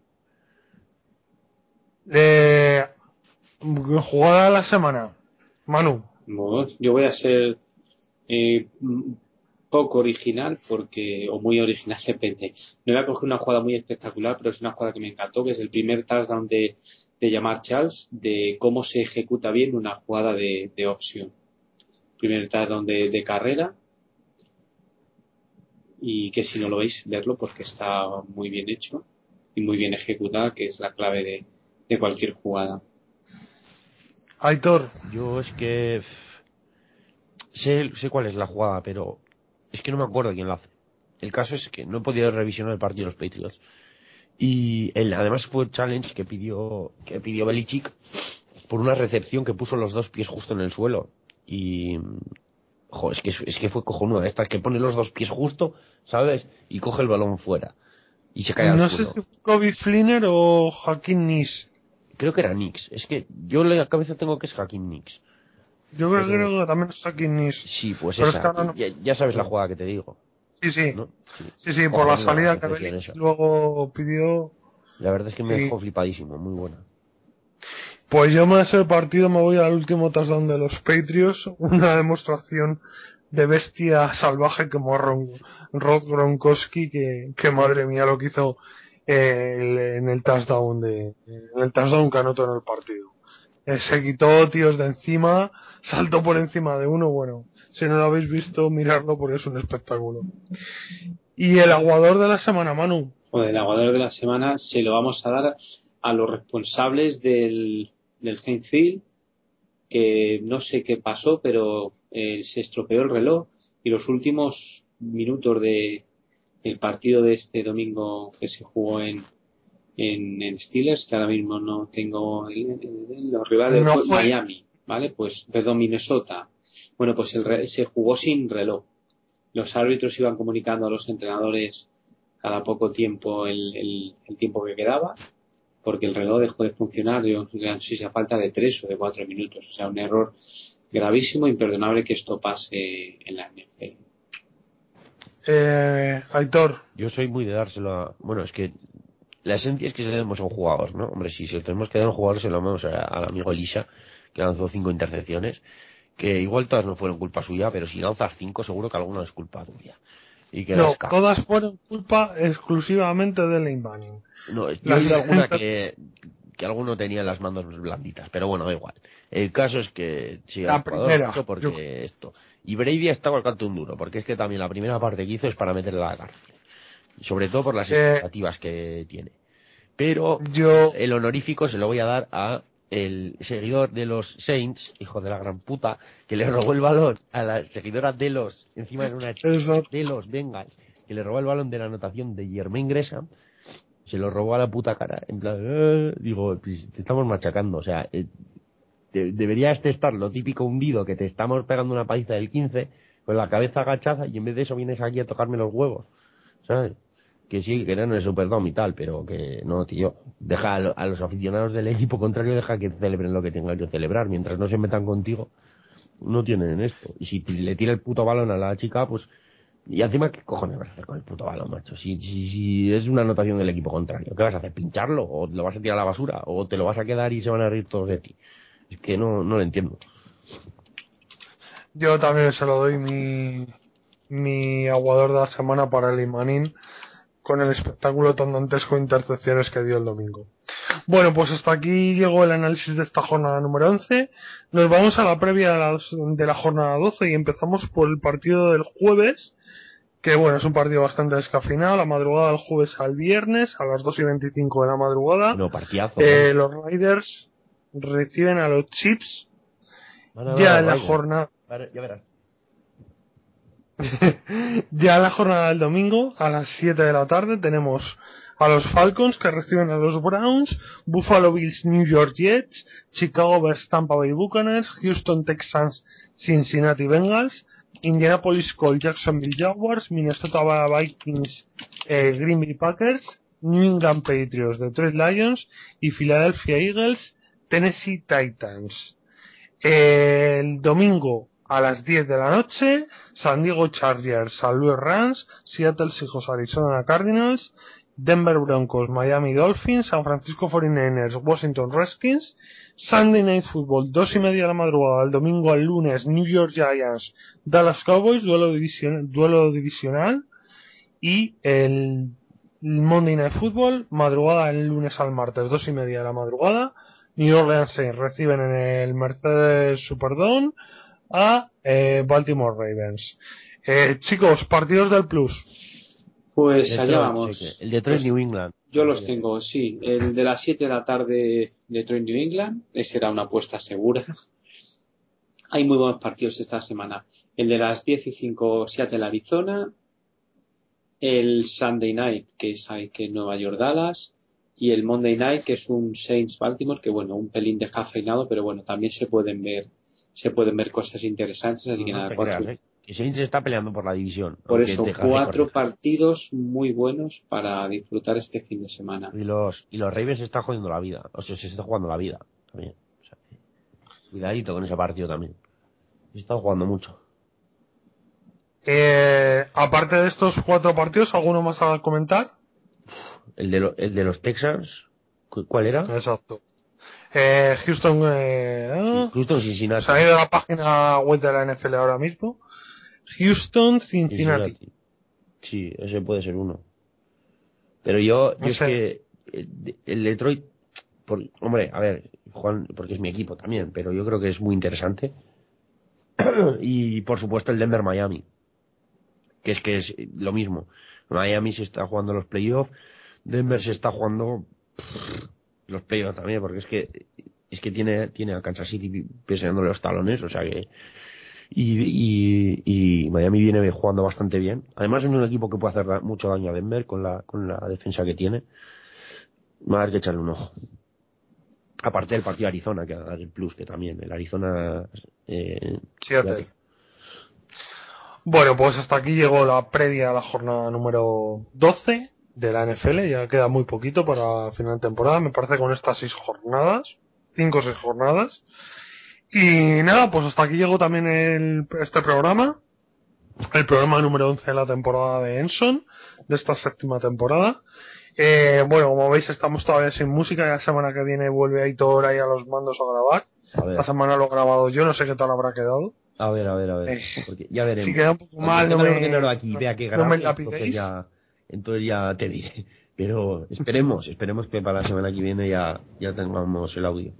Eh, jugada de la semana, Manu. No, yo voy a ser eh, poco original, porque o muy original, depende. No voy a coger una jugada muy espectacular, pero es una jugada que me encantó, que es el primer touchdown de, de Ja'Marr Chase, de cómo se ejecuta bien una jugada de, de opción. Primer touchdown de, de carrera, y que si no lo veis, verlo, porque está muy bien hecho y muy bien ejecutada, que es la clave de, de cualquier jugada. Aitor. Yo es que sé, sé cuál es la jugada, pero es que no me acuerdo quién la hace. El caso es que no he podido revisionar el partido de los Patriots. Y el, además fue el challenge que pidió que pidió Belichick por una recepción que puso los dos pies justo en el suelo. Y jo, es que es que fue cojonuda, estas que pone los dos pies justo, ¿sabes? Y coge el balón fuera y se cae al no suelo. sé si fue Kobe Fleener o Hakeem Nicks. Creo que era Nicks. Es que yo en la cabeza tengo que es Hakeem Nicks. Yo creo, pero... creo que también es Hakeem Nicks. Sí, pues pero esa. es que no... ya, ya sabes la jugada que te digo. Sí, sí. ¿no? Sí, sí, sí por la salida que Belichick luego pidió. La verdad es que me y... dejó flipadísimo, muy buena. Pues yo más el partido me voy al último touchdown de los Patriots, una demostración de bestia salvaje como Ron, Rod Gronkowski, que, que madre mía lo que hizo eh, el, en el touchdown de en el touchdown que anotó en el partido. Eh, se quitó tíos de encima, saltó por encima de uno, bueno, si no lo habéis visto, miradlo porque es un espectáculo. Y el aguador de la semana, Manu. Pues el aguador de la semana se lo vamos a dar a los responsables del, del Heinz Field, que no sé qué pasó, pero eh, se estropeó el reloj y los últimos minutos de el partido de este domingo que se jugó en en, en Steelers, que ahora mismo no tengo el, el, el, los rivales, no fue Miami, ¿vale? Pues, perdón, Minnesota. Bueno, pues el re, se jugó sin reloj. Los árbitros iban comunicando a los entrenadores cada poco tiempo el, el, el tiempo que quedaba, porque el reloj dejó de funcionar, yo no sé si a falta de tres o de cuatro minutos. O sea, un error gravísimo, imperdonable que esto pase en la N F L. Eh, Aitor. Yo soy muy de dárselo a... Bueno, es que la esencia es que se le demos a un jugador, ¿no? Hombre, si, si lo tenemos que dar a un jugador, se lo damos al amigo Elisha, que lanzó cinco intercepciones, que igual todas no fueron culpa suya, pero si lanzas cinco, seguro que alguna es culpa tuya. Y que no, las todas fueron culpa exclusivamente de Lane Manning. No, yo he oído alguna que, que alguno tenía las manos blanditas, pero bueno, da igual. El caso es que sí, la el jugador primera mucho porque yo... esto. Y Brady ha estado al canto un duro, porque es que también la primera parte que hizo es para meterle a la cárcel. Sobre todo por las eh, expectativas que tiene. Pero yo el honorífico se lo voy a dar a el seguidor de los Saints, hijo de la gran puta, que le robó el balón a la seguidora de los, encima de una eso, de los Bengals, que le robó el balón de la anotación de Jermaine Gresham, se lo robó a la puta cara, en plan, eh, digo, pues, te estamos machacando, o sea, eh, de, debería este estar lo típico hundido, que te estamos pegando una paliza del quince, con la cabeza agachada, y en vez de eso vienes aquí a tocarme los huevos, ¿sabes? Que sí, que no en el Superdome y tal, pero que no, tío, deja a, lo, a los aficionados del equipo contrario, deja que celebren lo que tengan que celebrar, mientras no se metan contigo, no tienen esto, y si le tira el puto balón a la chica, pues... Y encima, ¿qué cojones vas a hacer con el puto balón, macho? Si, si, si es una anotación del equipo contrario, ¿qué vas a hacer? ¿Pincharlo? ¿O lo vas a tirar a la basura? ¿O te lo vas a quedar y se van a reír todos de ti? Es que no, no lo entiendo. yo también se lo doy mi mi aguador de la semana para el Imanín con el espectáculo tan dantesco de intercepciones que dio el domingo. Bueno, pues hasta aquí llegó el análisis de esta jornada número once. Nos vamos a la previa de la, de la jornada doce y empezamos por el partido del jueves, que bueno, es un partido bastante descafeinado, la madrugada del jueves al viernes, a las dos y veinticinco de la madrugada. Bueno, partidazo. Eh, los Raiders reciben a los Chiefs ya en la jornada. Ya verás. Ya en la jornada del domingo, a las siete de la tarde, tenemos a los Falcons que reciben a los Browns, Buffalo Bills New York Jets, Chicago Bears Tampa Bay Buccaneers, Houston Texans Cincinnati Bengals, Indianapolis Colts Jacksonville Jaguars, Minnesota Vikings eh, Green Bay Packers, New England Patriots Detroit Lions y Philadelphia Eagles Tennessee Titans. El domingo a las diez de la noche, San Diego Chargers San Luis Rams, Seattle Seahawks Arizona Cardinals, Denver Broncos Miami Dolphins, San Francisco cuarenta y nueve ers Washington Redskins, Sunday Night Football dos y media de la madrugada del domingo al lunes, New York Giants Dallas Cowboys, duelo, división, duelo divisional, y el Monday Night Football madrugada del lunes al martes dos y media de la madrugada, New Orleans Saints reciben en el Mercedes Superdome a eh, Baltimore Ravens. Eh, chicos, partidos del Plus. Pues Detroit, allá vamos. Sí, el Detroit pues New England. Yo los tengo, sí. El de las siete de la tarde, Detroit New England, esa era una apuesta segura. Hay muy buenos partidos esta semana. El de las diez y cinco, Seattle Arizona. El Sunday Night, que es hay que Nueva York Dallas. Y el Monday Night, que es un Saints Baltimore, que bueno, un pelín descafeinado, pero bueno, también se pueden ver se pueden ver cosas interesantes, así No, que no nada, te cuatro. creas, ¿eh? Y Saints está peleando por la división. Por eso, cuatro partidos muy buenos para disfrutar este fin de semana. Y los y los Ravens se están jodiendo la vida. O sea, se está jugando la vida también. O sea, cuidadito con ese partido también. Se están jugando mucho. Eh, aparte de estos cuatro partidos, ¿alguno más a comentar? El de, lo, el de los Texans, ¿cuál era? Exacto. Eh, Houston, eh, Sí, Houston, Cincinnati. Se ha ido a la página web de la N F L ahora mismo. Houston, Cincinnati. Cincinnati. Sí, ese puede ser uno. Pero yo, yo No es sé. que el, el Detroit, por, hombre, a ver, Juan, porque es mi equipo también, pero yo creo que es muy interesante. Y por supuesto el Denver Miami, que es que es lo mismo. Miami se está jugando los playoffs, Denver se está jugando pff, los playoffs también, porque es que es que tiene tiene a Kansas City peseándole los talones, o sea que y, y, y Miami viene jugando bastante bien. Además es un equipo que puede hacer da- mucho daño a Denver con la con la defensa que tiene. Va a haber que echarle un ojo. Aparte del partido de Arizona, que da el plus, que también el Arizona eh, Seattle. Bueno, pues hasta aquí llegó la previa a la jornada número doce de la N F L. Ya queda muy poquito para final de temporada. Me parece con estas seis jornadas, cinco o seis jornadas. Y nada, pues hasta aquí llegó también el, este programa. El programa número once de la temporada de Enson, de esta séptima temporada. Eh, bueno, como veis, estamos todavía sin música. La semana que viene vuelve Aitor ahí a los mandos a grabar. A ver. Esta semana lo he grabado yo, no sé qué tal habrá quedado. A ver, a ver, a ver. Eh, Porque ya veremos. si queda un poco Cuando mal, no tenga el me, ordenador aquí y vea que no grabo, me entonces lapidéis. ya, entonces ya te diré. Pero esperemos, esperemos que para la semana que viene ya, ya tengamos el audio.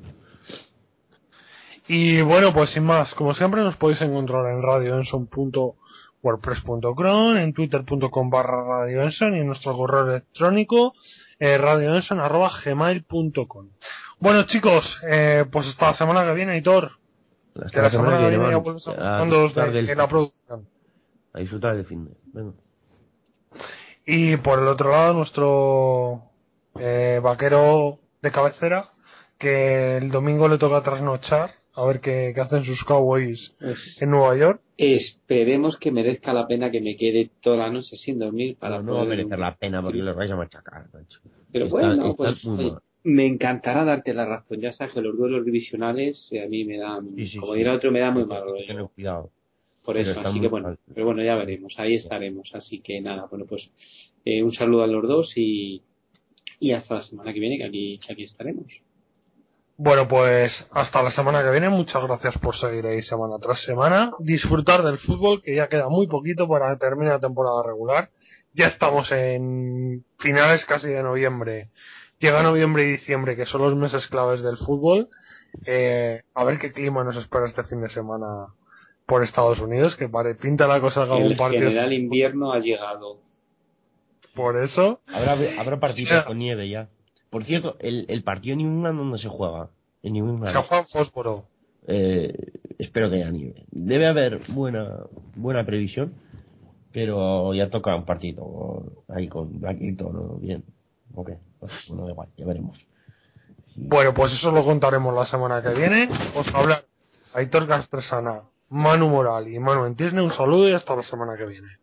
Y bueno, pues sin más, como siempre nos podéis encontrar en radioenson punto wordpress punto com, en twitter punto com barra radioenson y en nuestro correo electrónico eh, radioenson arroba gmail punto com. Bueno chicos, eh, pues hasta la semana que viene, Hitor. Hasta Que la semana que viene ya Manu, vuelves a a mandos disfrutar de, del de la producción. a disfrutar del fin de. Venga. Y por el otro lado, nuestro eh, vaquero de cabecera, que el domingo le toca trasnochar, a ver qué, qué hacen sus Cowboys Pues en Nueva York. esperemos que merezca la pena que me quede toda la noche sin dormir para Pero no va a poder merecer dormir. la pena porque los vais a machacar, macho. Pero Están, bueno, están pues muy oye, mal. me encantará darte la razón. Ya sabes que los duelos divisionales eh, a mí me dan, Sí, sí, como sí. dirá otro, me da muy Hay que, mal hay que tener rollo. cuidado. Por Pero eso, están así que muy bueno, mal. pero bueno, ya veremos, ahí estaremos. Así que nada, bueno, pues eh, un saludo a los dos y, y hasta la semana que viene, que aquí, que aquí estaremos. Bueno, pues hasta la semana que viene. Muchas gracias por seguir ahí semana tras semana. Disfrutar del fútbol, que ya queda muy poquito para terminar la temporada regular. Ya estamos en finales casi de noviembre. Llega noviembre y diciembre, que son los meses claves del fútbol. Eh, a ver qué clima nos espera este fin de semana por Estados Unidos, que pare, pinta la cosa que algún El partido. general invierno ha llegado. Por eso. Habrá, habrá partidos Se, con nieve ya. Por cierto, el, el partido en New England, ¿dónde se juega? En New England. se juega en fósforo. Eh, espero que haya nieve. Debe haber buena buena previsión, pero ya toca un partido ahí con Blackito, ¿no? Bien. Ok, pues, bueno, da igual, ya veremos. Sí. Bueno, pues eso lo contaremos la semana que viene. Os hablar Aitor Castresana, Manu Moral y Manu Entisne. Un saludo y hasta la semana que viene.